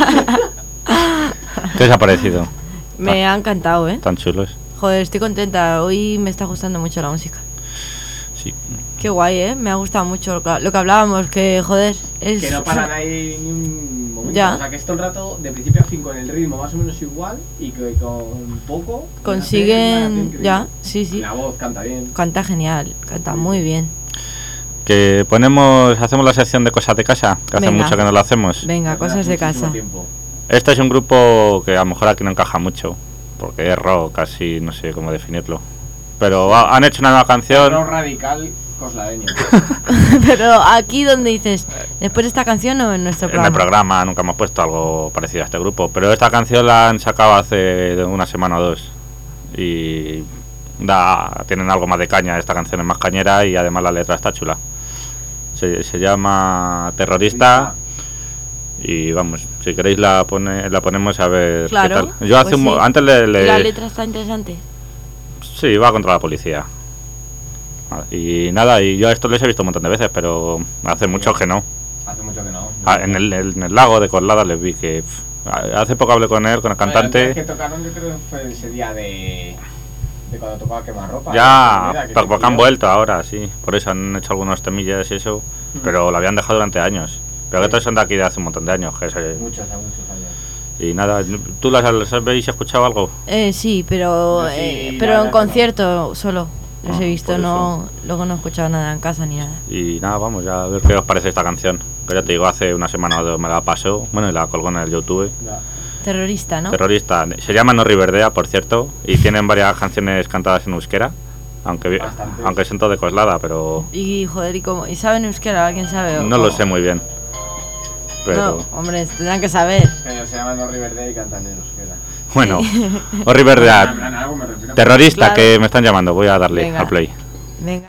¿Qué os ha parecido? Me ha encantado, Tan chulos. Joder, estoy contenta. Hoy me está gustando mucho la música. Sí. Qué guay, Me ha gustado mucho lo que hablábamos, que joder, es... Que no paran ahí ni un momento. Ya. O sea, que es todo el rato, de principio a fin, con el ritmo más o menos igual y que con poco Consiguen... Ya, sí, La voz canta bien. Canta genial, canta muy bien. Que hacemos la sección de cosas de casa, que hace Venga. mucho que no lo hacemos. Venga, cosas de Muchísimo casa. tiempo. Este es un grupo que a lo mejor aquí no encaja mucho, porque es rock, casi no sé cómo definirlo. Pero han hecho una nueva canción. Rock radical cosladeño. Pero aquí donde dices, después de esta canción o en nuestro En programa. el programa nunca hemos puesto algo parecido a este grupo, pero esta canción la han sacado hace una semana o dos y tienen algo más de caña. Esta canción es más cañera y además la letra está chula. Se llama Terrorista y vamos, si queréis la ponemos a ver Claro, qué tal. Yo pues sí. antes ¿Y la letra está interesante? sí, va contra la policía. Y nada, y yo a esto les he visto un montón de veces, pero hace mucho que no. Hace mucho que no. En el lago de Coslada les vi que hace poco hablé con él, con el cantante. Que tocaron, yo creo que fue ese día de cuando tocaba Quemarropa. Ya, porque han vuelto ahora, sí. Por eso han hecho algunos temillas y eso. Pero lo habían dejado durante años. Pero que todos son de aquí de hace un montón de años. Muchos años. Y nada, ¿tú las habéis escuchado algo? Sí, pero Yo sí, pero la en verdad que concierto solo. Los he visto, por no, luego no he escuchado nada en casa ni nada. Y nada, vamos ya a ver qué os parece esta canción. Que ya te digo, hace una semana o dos me la pasó. Bueno, y la colgó en el YouTube. Ya. Terrorista, ¿no? Terrorista. Se llama No Riverdea, por cierto. Y tienen varias canciones cantadas en euskera. Bastantes. Aunque son todo de Coslada, pero Y joder, ¿y saben euskera? ¿Alguien sabe? no lo sé muy bien. Pero No, hombre, tendrán que saber. Pero se llama No Riverdale y cantan en euskera. bueno, O Riverdea. En plan, algo me refiero. Terrorista, Claro. que me están llamando. Voy a darle Venga. al play. Venga.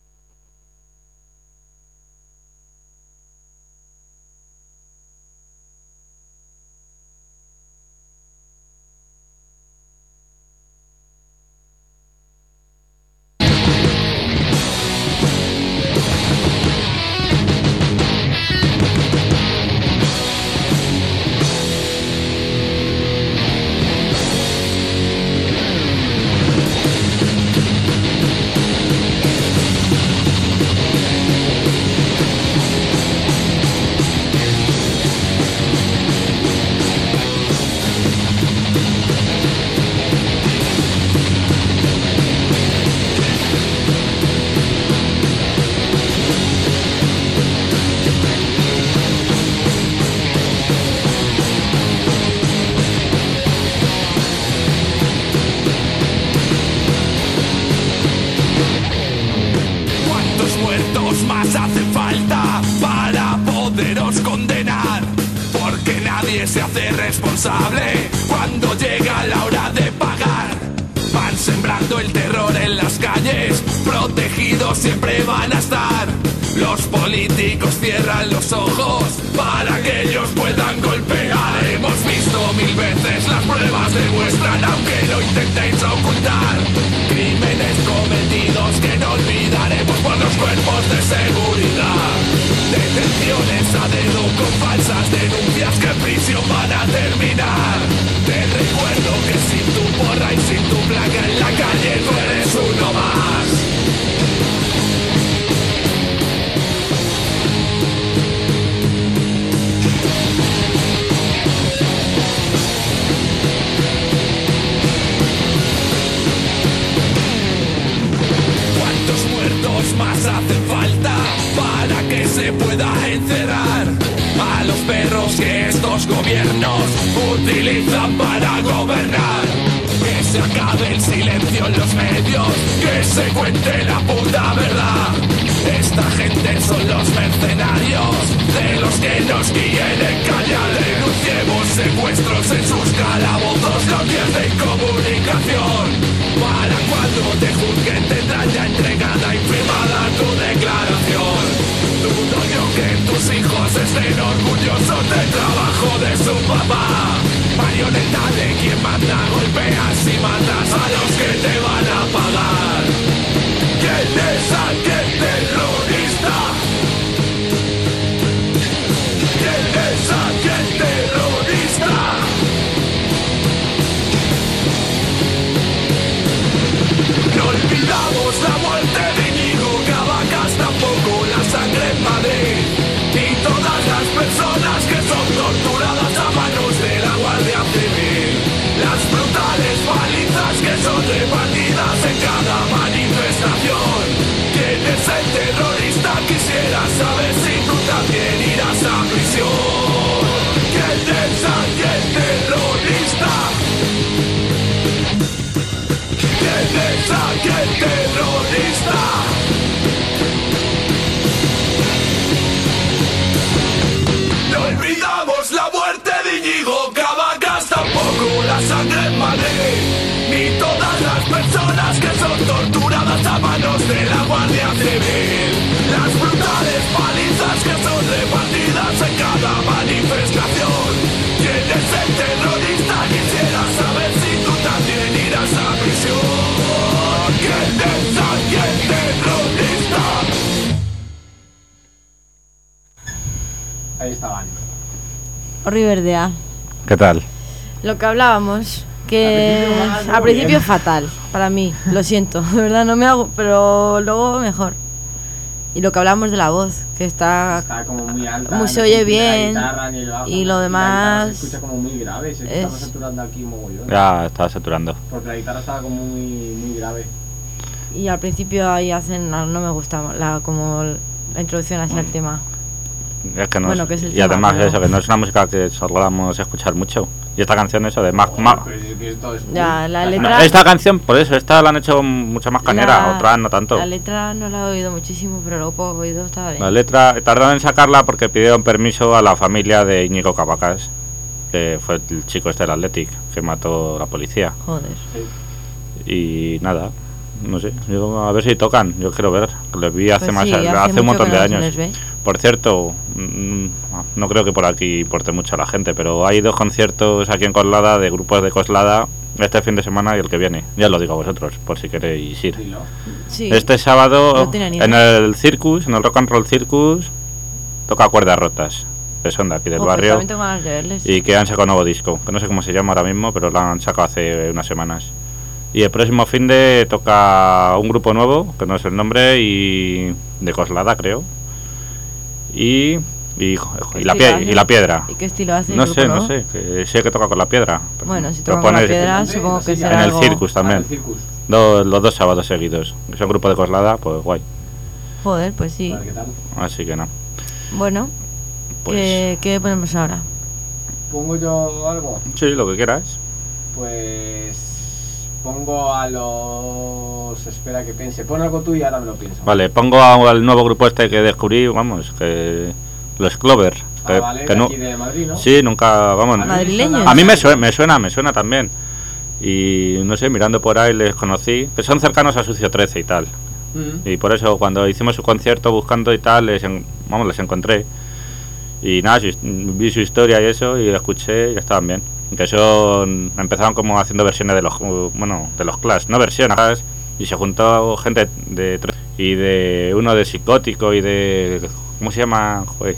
¿Cuántos muertos más hacen falta para poderos condenar? Porque nadie se hace responsable cuando llega la hora de pagar. Van sembrando el terror en las calles, protegidos siempre van a estar. Los políticos cierran los ojos para que ellos puedan golpear. Hemos visto 1000 veces, las pruebas demuestran, aunque lo intentéis ocultar. Crímenes cometidos que no olvidaremos por los cuerpos de seguridad. Detenciones a dedo con falsas denuncias que en prisión van a terminar. Te recuerdo que sin tu porra y sin tu placa en la calle tú eres uno más. ¿Cuántos muertos más hacen falta para que se pueda encerrar a los perros que estos gobiernos utilizan para gobernar? Que se acabe el silencio en los medios, que se cuente la puta verdad. Esta gente son los mercenarios de los que nos quieren callar. Denunciemos secuestros en sus calabozos, los días de incomunicación. Para cuando te juzguen tendrán ya entregada y firmada va. Marioneta de quien manda, golpeas y matas a los que te van a pagar. ¿Quién es aquel terrorista? ¿Quién es aquel terrorista? No olvidamos la muerte de Íñigo Cabacas, tampoco la sangre en Madrid, ni todas las personas que son torturadas a manos de la Guardia Civil, las brutales palizas que son repartidas en cada manifestación. ¿Quién es el terrorista? Quisiera saber si tú también irás a prisión. ¿Quién es aquel terrorista? ¿Quién es aquel terrorista? No olvidamos la muerte de Íñigo Cabacas, tampoco la sangre en Madrid, ni todas las personas que son torturadas a manos de la Guardia Civil, las brutales palizas que son repartidas en cada manifestación. ¿Quién es el terrorista? Quisiera saber si tú también irás a prisión. ¿Quién es aquel terrorista? Ahí estaban. Riverdea. ¿Qué tal? Lo que hablábamos, que Al principio mal, al principio bien. fatal, para mí, lo siento, de verdad no me hago, pero luego mejor. Y lo que hablábamos de la voz, que está como muy alta. Muy no se oye siente la bien, guitarra ni el bajo, y lo la demás guitarra se escucha como muy grave, se es- estaba saturando aquí mogollón. Ya estaba saturando. Porque la guitarra estaba como muy grave. y al principio ahí hacen, no me gusta como la introducción hacia el tema. Es que no Bueno, es- que es el y tema, además pero- eso, que no es una música que solamos escuchar mucho. Y esta canción eso de más... Pues es que esto es Ya, la muy- letra- esta canción, por eso, esta la han hecho mucho más cañera, La- otras no tanto. La letra no la he oído muchísimo, pero lo poco oído estaba bien. La letra tardaron en sacarla porque pidieron permiso a la familia de Íñigo Cabacas, que fue el chico este del Athletic, que mató a la policía. Joder. Y nada, no sé, yo, a ver si tocan, yo quiero ver, les vi hace Pues sí, hace un mucho montón que de no se años. les ve. Por cierto, no creo que por aquí importe mucho a la gente, pero hay 2 conciertos aquí en Coslada de grupos de Coslada este fin de semana y el que viene. Ya lo digo a vosotros, por si queréis ir. Dilo. Sí. Este sábado No tenía ni en idea. el Circus, en el Rock and Roll Circus, toca Cuerdas Rotas, que son de aquí del Jo, pues barrio, también tengo ganas de verles. y que han sacado un nuevo disco, que no sé cómo se llama ahora mismo, pero lo han sacado hace unas semanas. Y el próximo fin de toca un grupo nuevo, que no es el nombre, y de Coslada creo. Y la piedra. ¿Y qué estilo hace? el No grupo sé, nuevo? no sé, que sé que toca con la piedra. pero Bueno, si lo toca con la pones piedra, ¿Dónde? supongo No que sé, será en el algo... Circus Ah, también. el Circus. Los 2 sábados seguidos. Que es un grupo de Coslada, pues guay. Joder, pues sí. Vale, ¿qué tal? Así que no. Bueno, Pues ¿qué ponemos ahora? ¿Pongo yo algo? sí, lo que quieras. Pues pongo a los... Espera que piense. Pon algo tú y ahora me lo pienso. Vale, pongo al nuevo grupo este que descubrí, vamos, que los Clover. Que, Ah, vale, que de no, aquí de Madrid, ¿no? sí, nunca, vamos. A mí me Madrileños. suena- A mí me suena también. Y no sé, mirando por ahí les conocí, que son cercanos a Sucio 13 y tal. Mm. Y por eso cuando hicimos su concierto buscando y tal, les encontré. Y nada, vi su historia y eso y escuché y estaban bien. Que empezaron como haciendo versiones de los Clash, no versiones. Y se juntó gente y de uno de Psicótico y de... ¿Cómo se llama? Joder.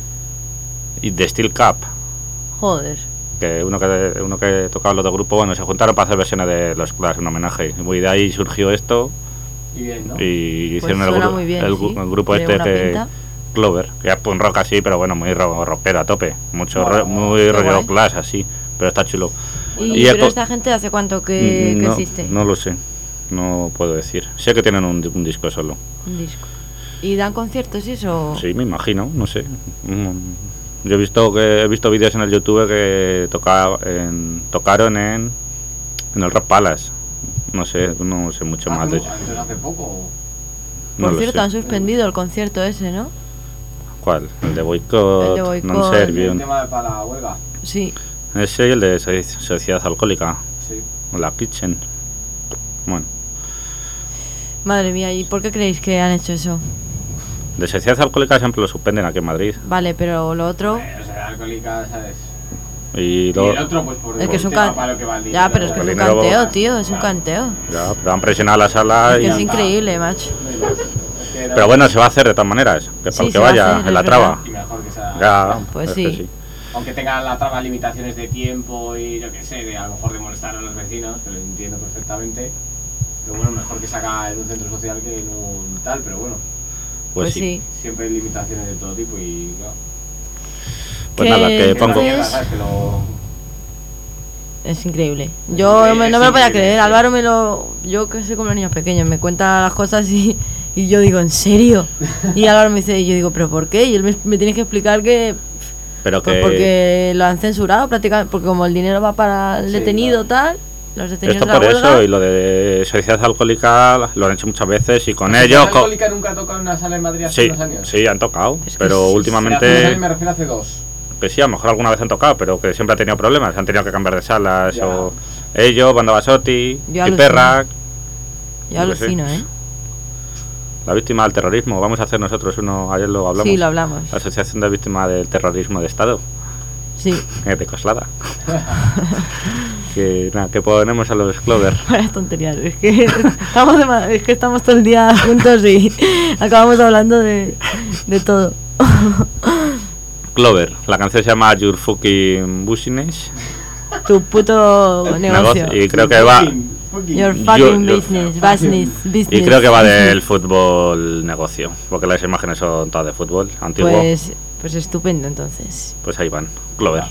Y de Steel Cup. Joder. Que uno que tocaba los dos grupos, bueno, se juntaron para hacer versiones de los Clash, un homenaje. Y de ahí surgió esto Y bien, ¿no? y Pues hicieron suena muy bien, el sí. grupo Tiene este buena que pinta. Clover, que es punk rock así, pero bueno, muy rockero a tope, mucho Wow, muy qué rollo guay. Clash así, pero está chulo. ¿Y Y pero eco- esta gente hace cuánto que no, existe? no lo sé, no puedo decir. Sé que tienen un disco solo. Un disco. ¿Y dan conciertos y eso? Sí, me imagino, no sé. Yo he visto vídeos en el YouTube que tocaron en el Rock Palace. No sé mucho más de ello. Entonces hace poco. No Por lo cierto, sé. han suspendido el concierto ese, ¿no? ¿Cuál? El de Boycott, El de Boycott, Non El Servium. tema para la huelga. Sí. Ese y el de Sociedad Alcohólica, Sí. la Kitchen. Bueno, Madre mía, ¿y por qué creéis que han hecho eso? de Sociedad Alcohólica siempre lo suspenden aquí en Madrid. Vale, pero lo otro... O sea, alcohólica, ¿sabes? Y Y luego, el otro, pues por Es que es un tema can- para lo que va el dinero. Ya, pero es que Por es un dinero, canteo, vamos. tío, es un canteo. ya, pero han presionado la sala Es que y... es increíble, macho. Pero bueno, se va a hacer de todas maneras. Que Sí, para el que se va a vaya hacer, en la es traba. Y mejor que sea. Ya, Pues es que sí. Aunque tenga la traba limitaciones de tiempo y yo que sé, de a lo mejor de molestar a los vecinos, que lo entiendo perfectamente. Pero bueno, mejor que se haga en un centro social que en un tal, pero bueno, Pues sí. siempre hay limitaciones de todo tipo y claro. Pues Que nada, que Que es una pongo... mierda, ¿sabes? Que lo... Es increíble. Yo increíble, no me lo es podía increíble, creer. sí. Álvaro me lo. Yo que soy como los niños pequeños, me cuenta las cosas y yo digo, ¿en serio? Y Álvaro me dice, y yo digo, ¿pero por qué? Y él me tiene que explicar que. Pero Pues que... porque lo han censurado prácticamente. Porque como el dinero va para el Sí, detenido, claro. tal. Los detenidos Esto de la por huelga. eso, y lo de sociedad alcohólica lo han hecho muchas veces y con ¿La ello... Sociedad Alcohólica nunca ha tocado en una sala en Madrid hace Sí, unos años? sí, han tocado, Es que pero sí, Pero hace unos últimamente... años me refiero a hace 2. Que sí, a lo mejor alguna vez han tocado, pero que siempre ha tenido problemas. Han tenido que cambiar de salas, Ya. o ellos, Banda Basotti, Yo y Perrac, Yo yo qué sé. alucino, ¿eh? la víctima del terrorismo. Vamos a hacer nosotros uno, ayer lo hablamos. Sí, lo hablamos. La Asociación de Víctimas del Terrorismo de Estado, Sí. de Coslada. Que nada, que ponemos a los Clover. Vaya tonterías. Es que estamos todo el día juntos y acabamos hablando de todo. Clover, la canción se llama Your Fucking Business. Tu puto negocio. Y creo que va... Your Yo- fucking yo- business. Y creo que va del fútbol negocio, porque las imágenes son todas de fútbol antiguo. Pues estupendo, entonces. Pues ahí van, Clover.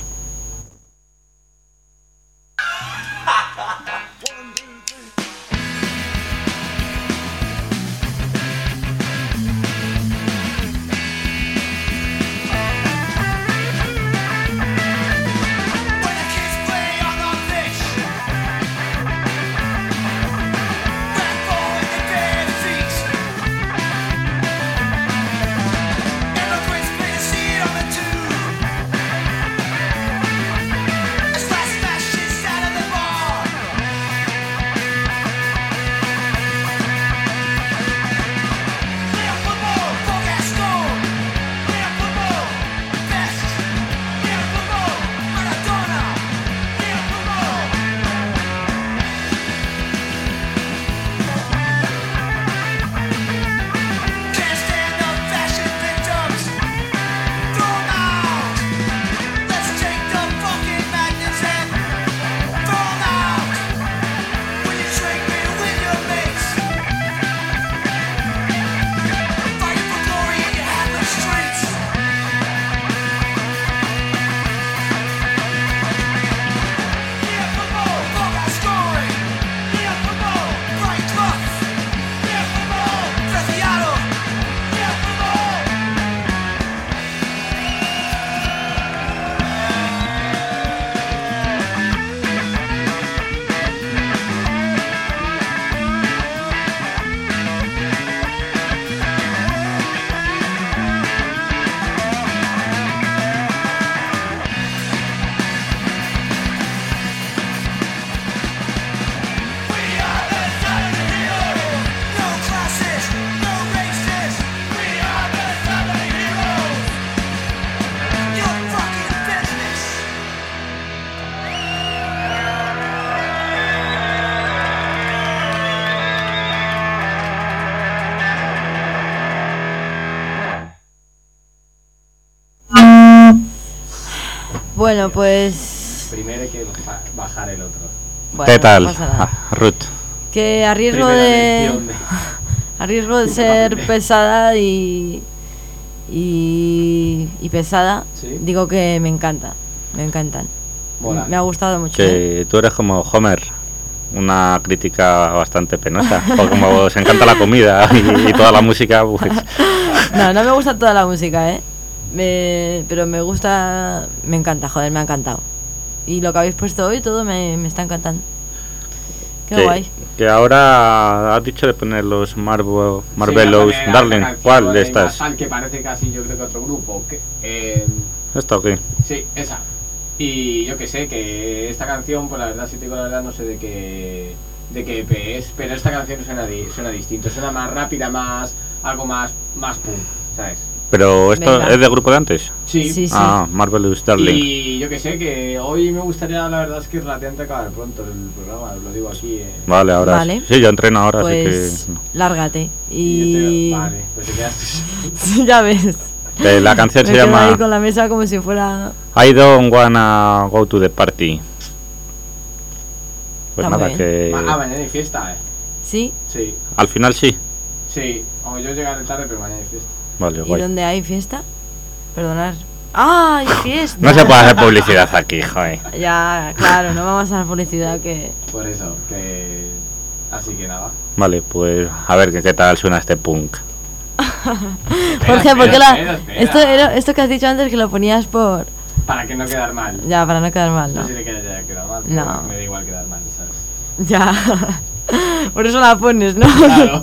When the kids play on the pitch, Red Bull in their bare feet, immigrants play the seat on the tube. As glass smashes out of the bar. Real football, full gas gold. Real football, best. Real football, Maradona. Real football. Can't stand the fashion victims. Throw 'em out. Let's take the fucking magnets and throw 'em out. When you drink beer with your mates, fighting for glory in your hapless streets. Real football, Boga scoring. Real football, bright cloth. Real football, Preciado. Real football. We are the silent heroes. No classes, no races. We are the silent heroes. Your fucking business. Bueno, pues. Primero hay que bajar el otro. Bueno, ¿Qué tal, no pasa nada. Ruth? Que a riesgo Primera de. lección de- A riesgo de ser pesada y pesada, Sí. digo que me encanta. Me encantan. Mola. Me ha gustado mucho. ¿eh? Que tú eres como Homer, una crítica bastante penosa. O como os encanta la comida y toda la música, pues... No, no me gusta toda la música, ¿eh? Pero me gusta, me encanta, joder, me ha encantado. Y lo que habéis puesto hoy, todo me está encantando. Qué guay. Que ahora has dicho de poner los Marvelous Sí, voy a poner Darling. esta canción ¿Cuál de de estas? Masal, que parece casi, yo creo que otro grupo. ¿Esto o qué? Sí, esa. Y yo que sé, que esta canción, pues la verdad, si te digo la verdad, no sé de qué EP es, pero esta canción suena distinto, suena más rápida, algo más punk, ¿sabes? Pero esto Venga. es del grupo de antes. Sí. Sí. Ah, Marvelous Darling. Y yo que sé, que hoy me gustaría, la verdad es que relativamente acabar pronto el programa, lo digo aquí. Vale, ahora Vale. sí, yo entreno ahora, Pues así lárgate. Y Y. vale, pues te quedaste. Ya ves. que la canción Me se quedo ahí llama con la mesa como si fuera. I don't wanna go to the party. Pues Está nada, muy que Mañana hay fiesta, Sí. Sí, al final sí. sí. Aunque yo llegaré tarde, pero mañana hay fiesta. Vale, ¿Y guay. dónde hay fiesta? Perdonad. ¡Ah, hay fiesta! No se puede hacer publicidad aquí, joder. Ya, claro, no vamos a dar publicidad que. Por eso, que. Así que nada. Vale, pues a ver qué tal suena este punk. Jorge, ¿por qué la.? Espera. Esto que has dicho antes que lo ponías por. Para que no quedar mal. Ya, para no quedar mal, No ¿no? sé si le haya quedado mal. No. pero Me da igual quedar mal, ¿sabes? Ya. Por eso la pones, ¿no? Claro.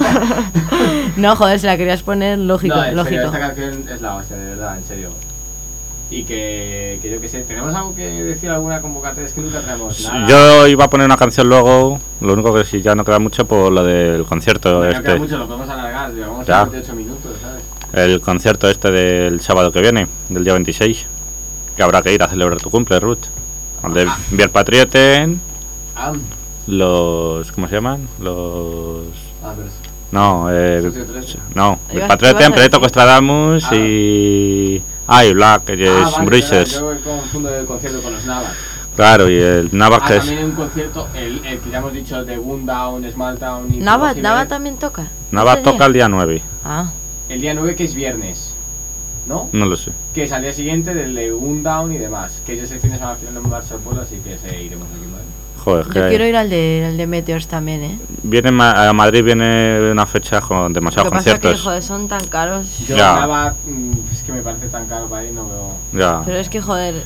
No, joder, si la querías poner, lógico, No, en lógico. serio, esta canción es la hostia, de verdad, en serio. Y que yo que sé, ¿tenemos algo que decir, alguna convocatoria? Es que nunca tenemos nada. Yo iba a poner una canción luego, lo único que si ya no queda mucho por lo del concierto No queda este. mucho, lo podemos alargar, llevamos Ya. 58 minutos, ¿sabes? El concierto este del sábado que viene, del día 26. Que habrá que ir a celebrar tu cumple, Ruth. Al de Bier Patrioten, Ah, los... ¿cómo se llaman? Los... pero No, Socio 13. no, ¿Ibas- Bier ibas Patrioten, a Proyecto decir? Costradamus Ah. y... Ah, y Black, que es vale, Bruises. yo confundo el concierto con los Navas. Claro, y el Navas que es... También hay un concierto, el que ya hemos dicho, de Gundown, Smalltown y... Nava, Turbo Nava Ciber, también toca. Navas ¿Este toca el día 9, Ah, el día 9, que es viernes, ¿no? no lo sé. Que es al día siguiente del de Gundown y demás. Que ellos el fin de semana al final de mudarse al pueblo, así que se iremos aquí, ¿vale? Joder, yo que quiero ir al de Meteors también, ¿eh? viene a Madrid viene una fecha con Lo demasiados que pasa es que, conciertos. joder, son tan caros. Yo Ya. Nava, es que me parece tan caro para ir, no veo... Ya, Pero es que, joder,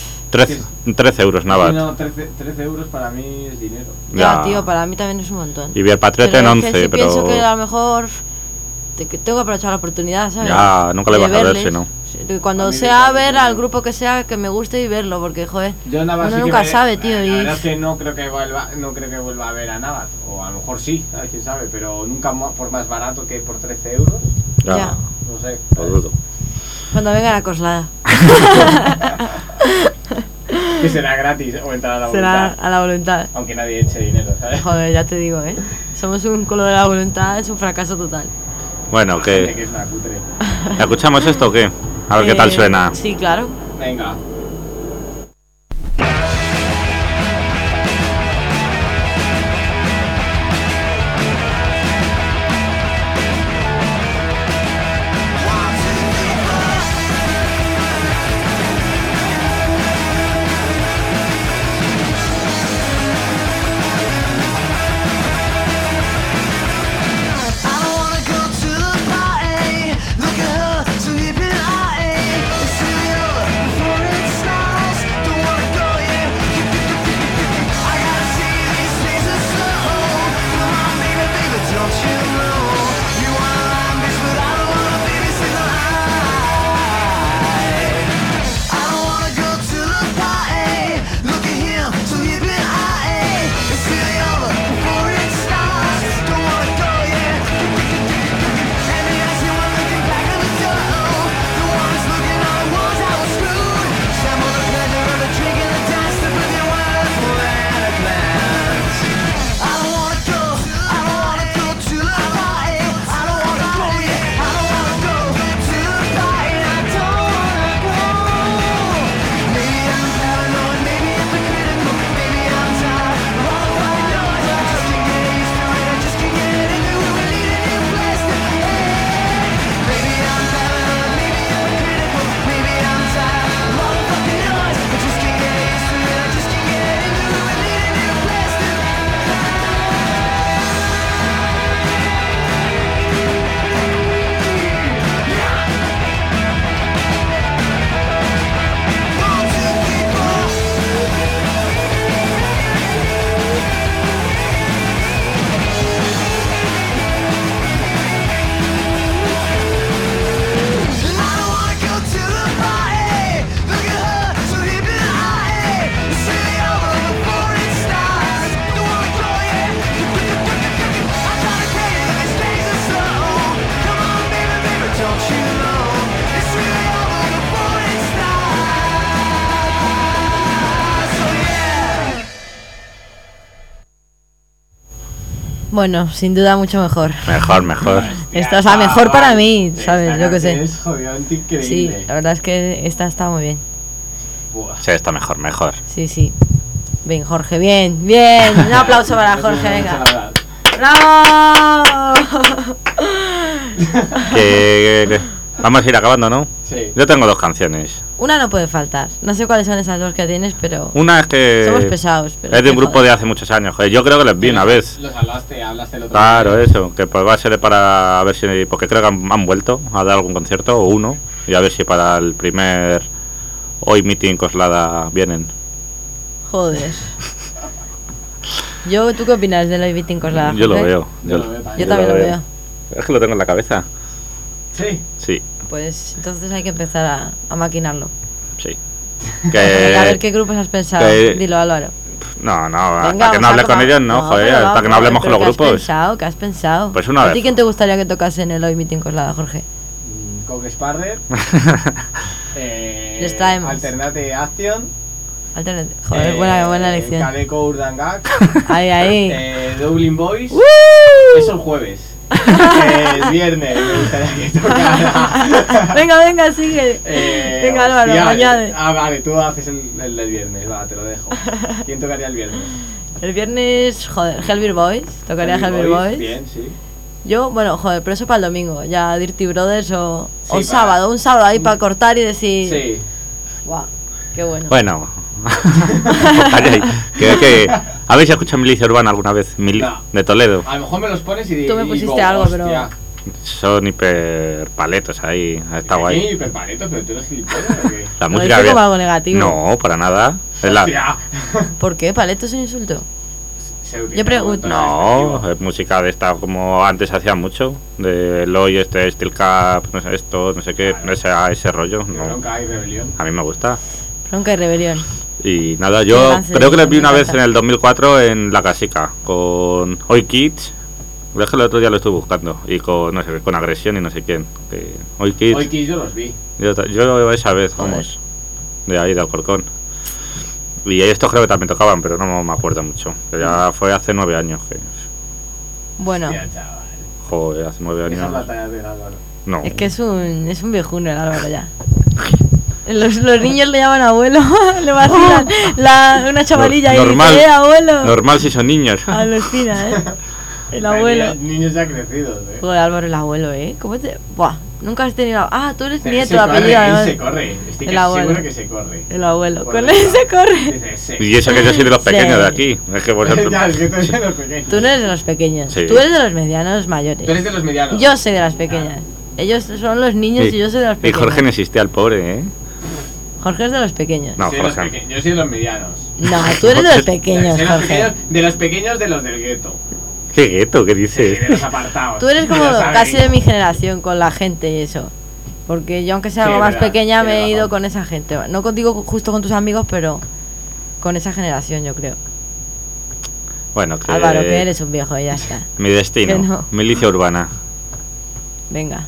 13 euros Navas. Sí, no, 13 euros para mí es dinero. ya, Ya. tío, para mí también es un montón. Y Bier Patrioten Pero es que 11, sí pero... pienso que a lo mejor que tengo que aprovechar la oportunidad, ¿sabes? Ya, nunca le De vas a ver verles. si no. Sí, que cuando A mí me sea parece ver que- al grupo que sea, que me guste y verlo, porque, joder, Yo Nava uno sí que nunca me- sabe, tío. La Y verdad es que no creo que vuelva a ver a Navat. O a lo mejor sí, ¿sabes? Quién sabe. Pero nunca por más barato que por 13 euros. Ya, Ya. No sé. lo dudo. cuando venga la coslada, Que será gratis o entrar a la será voluntad. a la voluntad. Aunque nadie eche dinero, ¿sabes? Joder, ya te digo, ¿eh? Somos un colo de la voluntad, es un fracaso total. Bueno, Gente que ¿qué? es una cutre. ¿Escuchamos esto o qué? A ver qué tal suena. Sí, claro. Venga. I don't wanna go to the party. Look at her sleeping eye. It's silly before it's Bueno, sin duda mucho mejor. Mejor. Esta es la mejor para mí, ¿sabes? Yo qué sé. Es jodidamente Sí, increíble. la verdad es que esta está muy bien. Buah. Sí, está mejor. Sí. Bien, Jorge, bien. Un aplauso para No sé, Jorge, no sé venga. la verdad. ¡Bravo! Que vamos a ir acabando, ¿no? Sí. Yo tengo 2 canciones. Una no puede faltar. No sé cuáles son esas 2 que tienes, pero Una es que somos pesados. Pero es de un qué grupo joder. de hace muchos años. Joder, yo creo que les vi una vez. Los hablaste el otro Claro, día. eso, que pues va a ser para a ver si, porque creo que han vuelto a dar algún concierto o uno, y a ver si para el primer hoy meeting Coslada vienen. Joder. ¿Tú qué opinas de los Beating Coslada? Yo lo Jorge? veo. Yo lo veo también. Yo también lo veo. Es que lo tengo en la cabeza. Sí. Sí, Pues entonces hay que empezar a maquinarlo. sí. A ver Que qué grupos has pensado. que- Dilo, Álvaro. no, Venga, hasta que vamos no a hable con tomar- ellos, no, joder, pero hasta que no vamos, hablemos con pero los grupos. ¿Qué has pensado? Pues una ¿A vez. ti quién te gustaría que tocase en el Hoy Meeting Coslada, Jorge? Coke Sparrer. Les traemos. Alternate Action. Joder, buena elección. Caleco Urdangak. Ahí. Dublin Boys. ¡Woo! Eso el jueves. El viernes me gustaría que tocara. Venga, sigue. Venga, Álvaro, hostia, añade. Vale, tú haces el del viernes, va, te lo dejo. ¿Quién tocaría el viernes? El viernes, joder, Hellbeer Boys. Tocaría Hellbeer Boys. Bien, sí. Yo, bueno, joder, pero eso para el domingo. Ya Dirty Brothers o Sí, para- sábado. Un sábado ahí para cortar y decir. Sí. Guau, qué bueno. Bueno. Calla ahí. Que ¿habéis escuchado Milicia Urbana alguna vez? No. De Toledo. A lo mejor me los pones y Tú me y pusiste digo, algo, pero- hostia, Son hiper paletos ahí. Está ¿qué guay. hiperpaleto? ¿Pero tú eres gilipollas o qué? La Lo música dice bien. como algo negativo. No, para nada. Es la... Hostia. ¿Por qué? ¿Paleto es un insulto? Se utiliza Yo pregunto- como tono No, despectivo. es música de esta como antes hacía mucho. De Eloy, Steel Cap, no sé esto, no sé qué, ese rollo. De No. bronca y rebelión. A mí me gusta. Bronca y rebelión. Y nada, Qué yo avance, creo que les vi me una vez encanta. en el 2004 en La Casica con Hoy Kids. Es que el otro día lo estuve buscando. Y con, no sé, con Agresión y no sé quién. Que Hoy Kids. Hoy Kiss yo los vi. Yo esa vez, Joder. vamos. De ahí, de Alcorcón. Y estos creo que también tocaban, pero no me acuerdo mucho. Que ya fue hace 9 años. Que, Bueno, Hostia, chaval. joder, hace 9 Esas años. batallas del Álvaro. No. es que es un viejuno el Álvaro ya. Los niños le llaman abuelo, le vacilan una chavalilla y Normal. dice, abuelo. Normal si son niños. Alucina, El abuelo. Niños ya crecidos, Joder, Álvaro, el abuelo, ¿Cómo te...? Buah, nunca has tenido... Ah, tú eres Se nieto, corre, apellido, él además. se corre. Estoy El casi abuelo. seguro que se corre. El abuelo. Por Con la él edad. se corre. Dice, sí. Y eso que yo soy de los Sí. pequeños de aquí. Es que vosotros. Ya, es que tú eres de los pequeños. Tú no eres de los pequeños. Sí. Tú eres de los medianos mayores. Tú eres de los medianos. Yo soy de las pequeñas. Ellos son los niños y yo soy de los Y pequeños. Jorge no existía el pobre, ¿eh? Jorge es de los pequeños. No, Soy de los Jorge. yo soy de los medianos. No, tú eres de los pequeños, Soy de los Jorge. de los pequeños de los del gueto. ¿Qué gueto? ¿Qué Sí, dices? de los apartados. Tú eres De como los casi de amigos. mi generación con la gente y eso. Porque yo, aunque sea Sí, algo es más verdad, pequeña, me he tienes ido razón. con esa gente. No contigo justo con tus amigos, pero con esa generación, yo creo. Bueno, que. Álvaro, que eres un viejo, y ya está. Mi destino. Que no. Milicia urbana. Venga.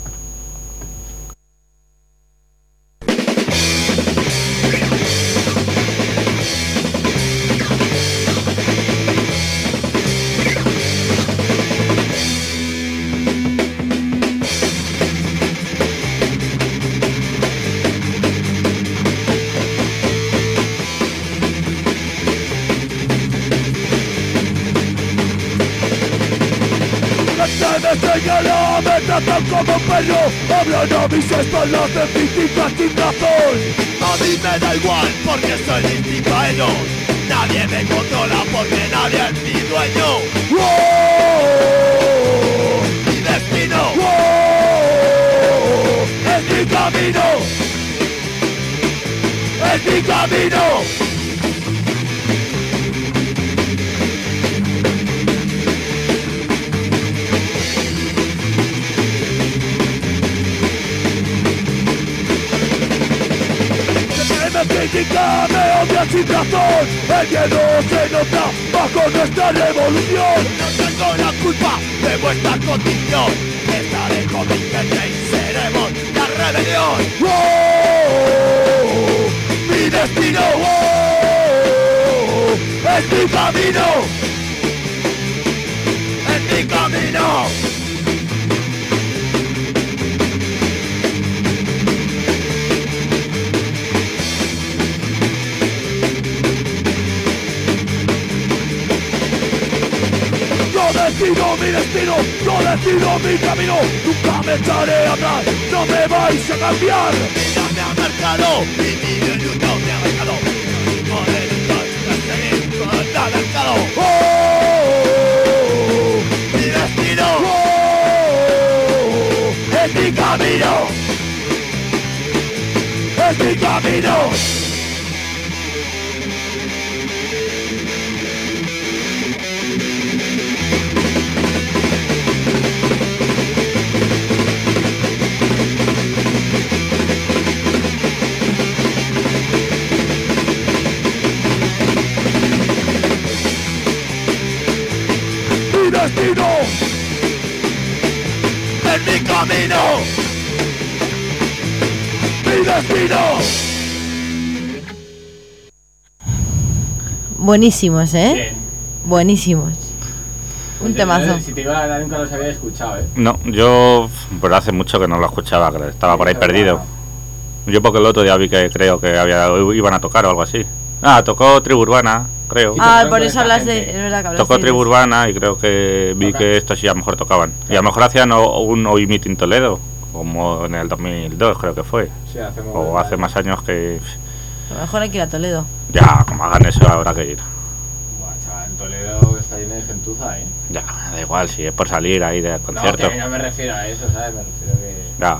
Me señala, me tratan como un perro. Hablan a mis espaldas de críticas sin razón. A mí me da igual porque soy distinto a ellos. Nadie me controla porque nadie es mi dueño. ¡Oh! Mi destino. ¡Oh! Es mi camino. Es mi camino. Me critica, me odia sin razón. El miedo se nota bajo nuestra revolución. No tengo la culpa de vuestra condición. Estaré con mi gente y seremos la rebelión. ¡Oh! Mi destino. ¡Oh! Es mi camino. decido mi destino, yo decido mi camino, nunca me echaré atrás, no me vais a cambiar. Vida me ha marcado, mi vida nunca me ha marcado, por el seguir me ha marcado. Mi destino, es mi camino, es mi camino. Mi destino es mi camino, mi destino. Buenísimos, ¿eh? Bien. Buenísimos. Un temazo. Si te digo la verdad, nunca los había escuchado, ¿eh? No, yo pero hace mucho que no lo escuchaba, que estaba por ahí perdido. Yo porque el otro día vi que creo que iban a tocar o algo así. Ah, tocó Tribu Urbana, creo. Ah, tocaron por con eso esta hablas de... gente. Es verdad que hablas Tocó de Tribu ellos. Urbana y creo que vi que estos sí a lo mejor tocaban. Y a lo mejor hacían un Hoy Meeting Toledo, como en el 2002 creo que fue. Sí, O hace más años que... A lo mejor hay que ir a Toledo. Ya, como hagan eso habrá que ir. Buah, chaval, en Toledo está lleno de gentuza, ¿eh? Ya, da igual, si es por salir ahí del No, concierto. que no me refiero a eso, ¿sabes? Me refiero que... Ya,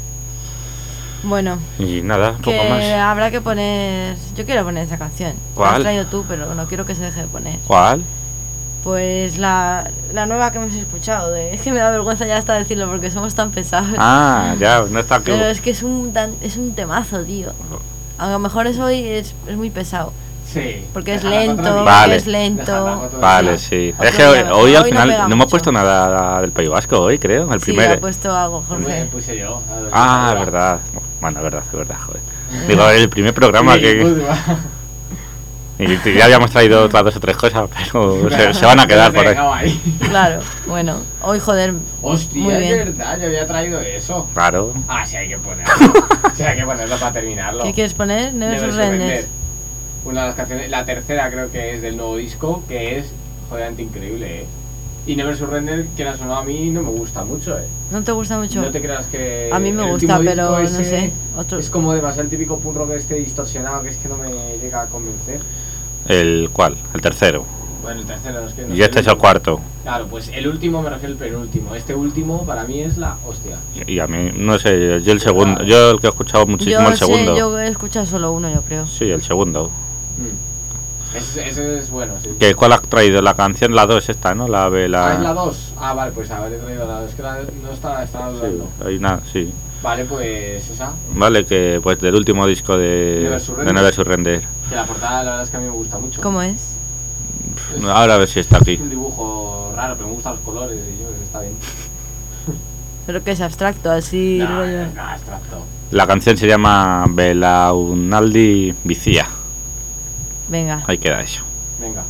Bueno, y nada, poco que más. habrá que poner... Yo quiero poner esa canción. ¿Cuál? La has traído tú, pero no quiero que se deje de poner. ¿Cuál? Pues la nueva que hemos escuchado. Es que me da vergüenza ya hasta decirlo porque somos tan pesados. Ah, ya, no está aquí. Pero es que es un temazo, tío. A lo mejor eso hoy es muy pesado. Sí. Porque es Déjala lento, otra vez. Vale. es lento. Déjala otra Vale, vez. sí. Otro Es que día, hoy al hoy no final pega no hemos mucho. puesto nada del País Vasco hoy, creo, el Sí, primer. ha puesto algo, Pues me Jorge. puse yo. a ver si Ah, me es dura. verdad. Bueno, es verdad, joder. Digo, el primer programa Sí, que... pues, va. Y ya habíamos traído otras 2 o 3 cosas, pero se van a quedar por ahí. Claro, bueno. Hoy, joder. Hostia, Muy es bien. verdad, yo había traído eso. Claro. Ah, sí, hay que ponerlo. Sí, hay que ponerlo para terminarlo. ¿Qué quieres poner? Never Never Surrender. Surrender. Una de las canciones, la tercera creo que es del nuevo disco, que es jodidamente increíble, ¿eh? Y Never Surrender, que la sonado a mí, no me gusta mucho, ¿eh? ¿No te gusta mucho? No te creas que... A mí me el gusta, último pero disco no ese sé. Otro... Es como demasiado el típico punk rock este distorsionado, que es que no me llega a convencer. ¿El cuál? El tercero. Bueno, el tercero es que no Y sé, este es el cuarto. Claro, pues el último me refiero al penúltimo. Este último para mí es la hostia. Y a mí, no sé, yo el segundo. Yo el que he escuchado muchísimo, yo el segundo. yo he escuchado solo uno, yo creo. Sí, el segundo. Ese es bueno, sí. ¿Cuál has traído? La canción, la 2 esta, ¿no? La B, Ah, ¿es la 2? Ah, vale, pues habré traído la 2. Es que no estaba Sí, dudando. hay una, sí. Vale, pues esa. Vale, que pues del último disco de Never Surrender. Que la portada la verdad es que a mí me gusta mucho. ¿Cómo es? Ahora a ver si está aquí. Es un dibujo raro, pero me gustan los colores y yo, está bien. Pero que es abstracto, así. No, rollo. es nada abstracto. La canción se llama Belaunaldi Vicia. Venga. Ahí queda eso. Venga.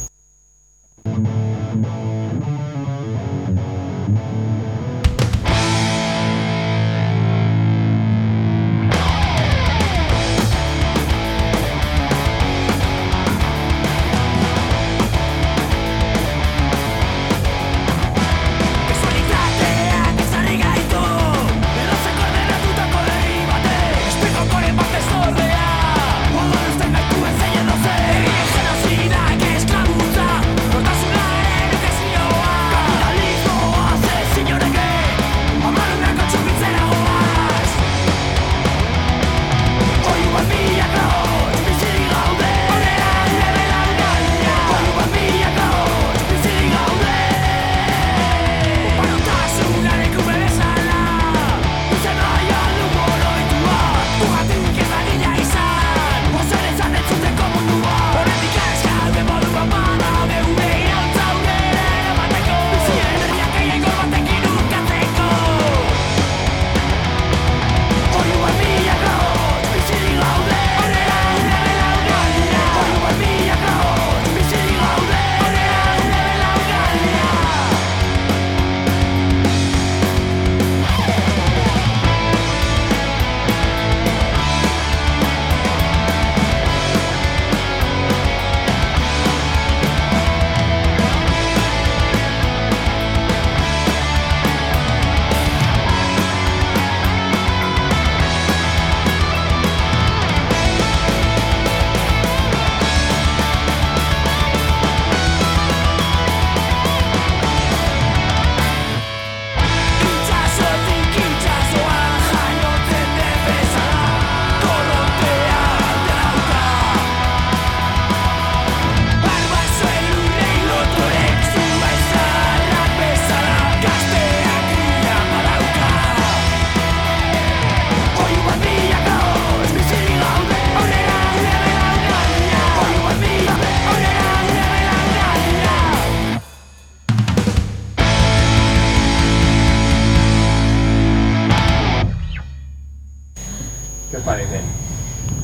Kasualitateak ezarri gaitu Erratzeko denatutako dei bate Espikokoren bat ez ordea Odoluzten gaitu ez zein edo zen Egin genozidak esklabu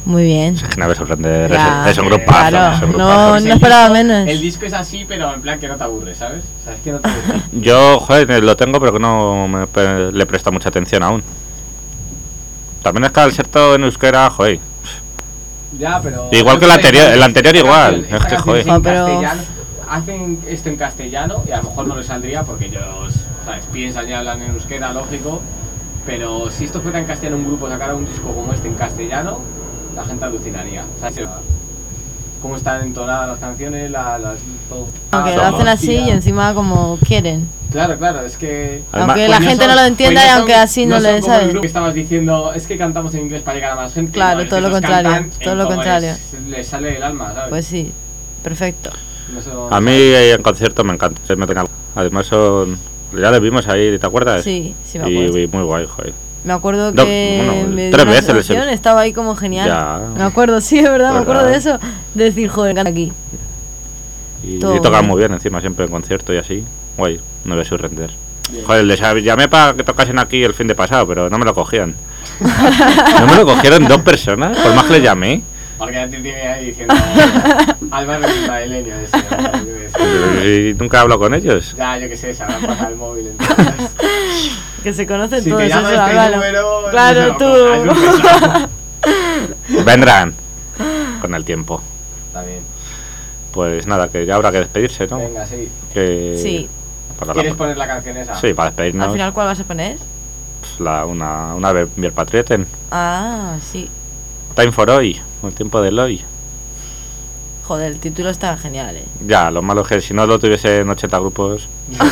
Muy bien. Es que no me sorprende. Ya, Es un grupazo. claro. es un No, grupazo. Pues no el esperaba disco- menos. El disco es así, pero en plan que no te aburre, ¿sabes? O sea, es que no te aburre. Yo, joder, lo tengo, pero que no le presto mucha atención aún. También es que al ser todo en euskera, joder. Ya, pero... Igual que el anterior igual, Esta es que, canción joder. en No, pero- castellano, hacen esto en castellano y a lo mejor no les saldría porque ellos, ¿sabes? Piensan y hablan en euskera, lógico. Pero si esto fuera en castellano, un grupo sacara un disco como este en castellano, la gente alucinaría. ¿Sabes? Cómo están entonadas las canciones, todo. Aunque lo somos, hacen así y encima como quieren. Claro, claro, es que... Además, Aunque pues la no gente son- no lo entienda pues y no aunque son- así no son le como el sabe. grupo que estabas diciendo, es que cantamos en inglés para llegar a más gente. Claro, es todo que lo ellos contrario, cantan todo en lo como contrario. les sale del alma, ¿sabes? Pues sí, perfecto. No son- A mí en concierto me encanta. Se meten algo. Además son... Ya les vimos ahí, ¿te acuerdas? Sí, sí me acuerdo. Y muy guay, joder. Me acuerdo No, que bueno, me dio 3 una veces les he sensación, visto. estaba ahí como genial. Ya. Me acuerdo, sí, es verdad, me acuerdo ¿Verdad? de eso. De decir, joder, canta aquí. Y Todo tocan guay. muy bien encima, siempre en concierto y así. Guay, no voy a render. Joder, les llamé para que tocasen aquí el fin de pasado, pero no me lo cogían. No me lo cogieron 2 personas, por más que les llamé. Porque ya te tiene ahí diciendo Álvaro es israeleño ese, ¿no? Yo qué sé. Pero y nunca hablo con ellos. Ya, yo qué sé, se habrán pasado el móvil entonces. Que se conocen Si todos te eso, llama este Álvaro. número, Claro, no se tú. lo cojas, es un pesado. Vendrán con el tiempo. Está bien. Pues nada, que ya habrá que despedirse, ¿no? Venga, sí. Que Sí. para ¿Quieres la... poner la canción esa? Sí, para despedirnos. Al final, ¿cuál vas a poner? Pues una Bier Patrieten. Ah, sí. Time for hoy, el tiempo del hoy. Joder, el título está genial, Ya, lo malo es que si no lo tuviesen 80 grupos.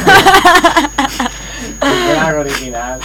Era algo original.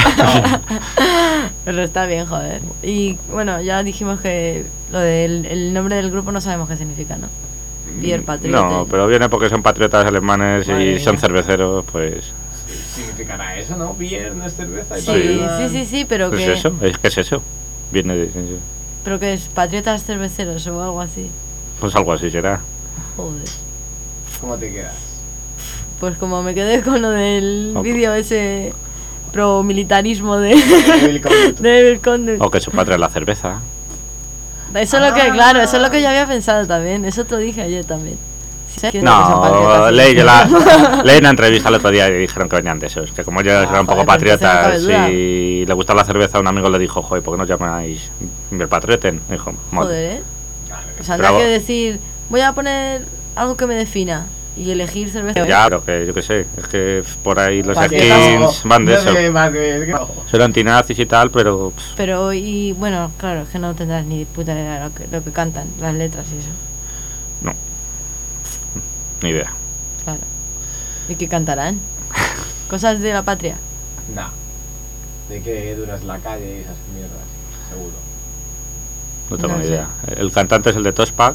Pero está bien, joder. Y bueno, ya dijimos que lo del el nombre del grupo no sabemos qué significa, ¿no? Bier Patriot. No, pero viene porque son patriotas alemanes Madre y son mía. cerveceros, pues. Significará eso, ¿no? Bier no es cerveza y Sí, patriota. sí, pero Pues que... eso, ¿qué es eso? Viene de. Pero que es patriotas cerveceros o algo así. Pues algo así será. Joder. ¿Cómo te quedas? Pues como me quedé con lo del Ok. vídeo ese pro militarismo de Evil Conduct. de Evil Conduct. O que su patria es la cerveza. Eso es lo que, claro, eso es lo que yo había pensado también. Eso te lo dije ayer también. Sí, sé que son No, patriotas, sí. leí una entrevista el otro día y dijeron que venían de esos. Que como ellos eran un poco joder, pues entonces no cabe patriotas duda. y le gustaba la cerveza, un amigo le dijo, joder, ¿por qué no llamáis Bier Patrieten? Dijo, "Mola". Joder, Claro, pues habrá Pero- que decir, voy a poner algo que me defina y elegir cerveza. Ya, pero que yo qué sé, es que por ahí los Patriotas. skins van de no eso. sé, más de- es que no. Son antinazis y tal, pero pff, Pero, y bueno, claro, es que no tendrás ni puta idea de lo que cantan, las letras y eso. no. Ni idea. Claro. ¿Y qué cantarán? Cosas de la patria. Nah. De que duras la calle y esas mierdas, seguro. No tengo No ni sé. idea. El cantante es el de Tospack,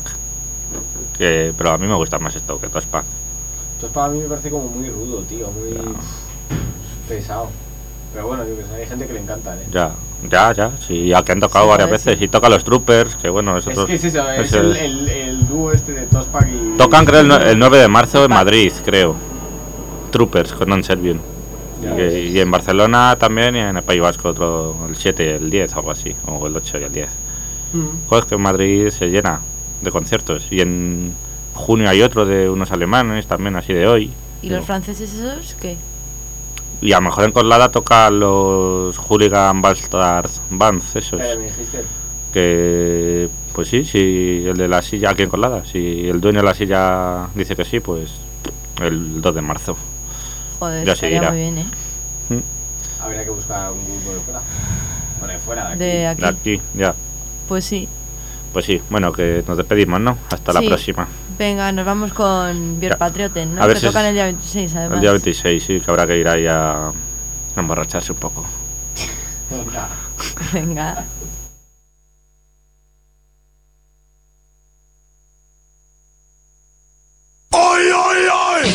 pero a mí me gusta más esto que Tospack. Entonces para mí me parece como muy rudo, tío, muy pesado. Pero bueno, yo que sé, hay gente que le encantan, ¿eh? Ya, sí, ya que han tocado Sí, varias joder, veces. sí. Y toca los Troopers, que bueno, Es nosotros... que es eso, es es el dúo este de Tospak y... Tocan, creo, el 9 de marzo en Madrid, creo. Troopers, con Non Servium. Ya ves. Y en Barcelona también, y en el País Vasco otro, el 7 y el 10, algo así. O el 8 y el 10. Mm. Joder, que en Madrid se llena de conciertos. Y en junio hay otro de unos alemanes, también así de hoy. ¿Y los franceses esos qué? Y a lo mejor en Coslada toca los Hooligan Bastards Bands, esos. Me dijiste. Que, pues sí, el de la silla aquí en Coslada. Si el dueño de la silla dice que sí, pues el 2 de marzo. Joder, Ya estaría seguirá. muy bien, ¿eh? Habría que buscar un grupo de fuera. Bueno, de fuera, de aquí. De aquí. De aquí, ya. Pues sí. Pues sí, bueno, que nos despedimos, ¿no? Hasta la Sí. próxima. Venga, nos vamos con Bier Ya. Patrioten, ¿no? A ver Que si tocan es- el día 26, además. El día 26, sí, que habrá que ir ahí a emborracharse un poco. Venga. Venga. ¡Ay, ay, ay!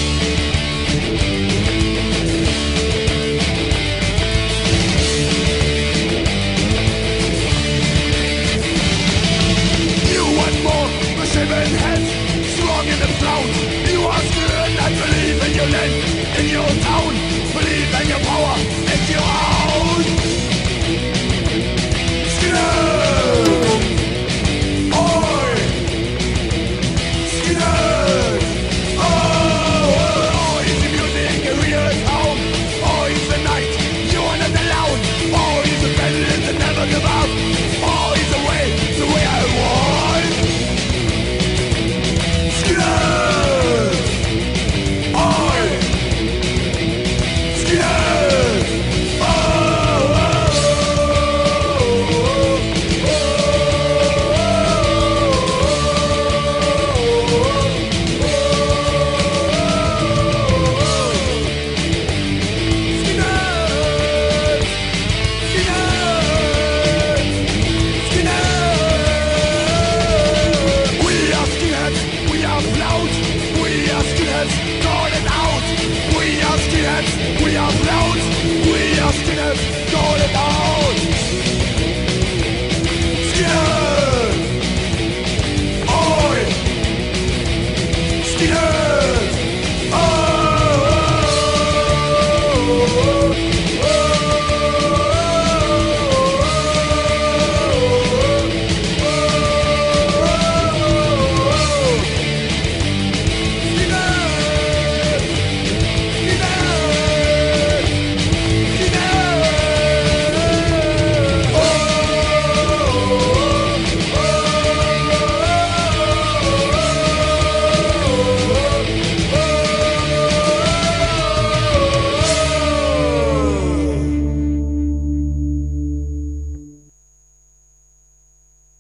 You want more, the shaven heads, strong in the throne. You are scared and believe in your land, in your town. Believe in your power, it's your own. Skinhead, call it out. Skinhead.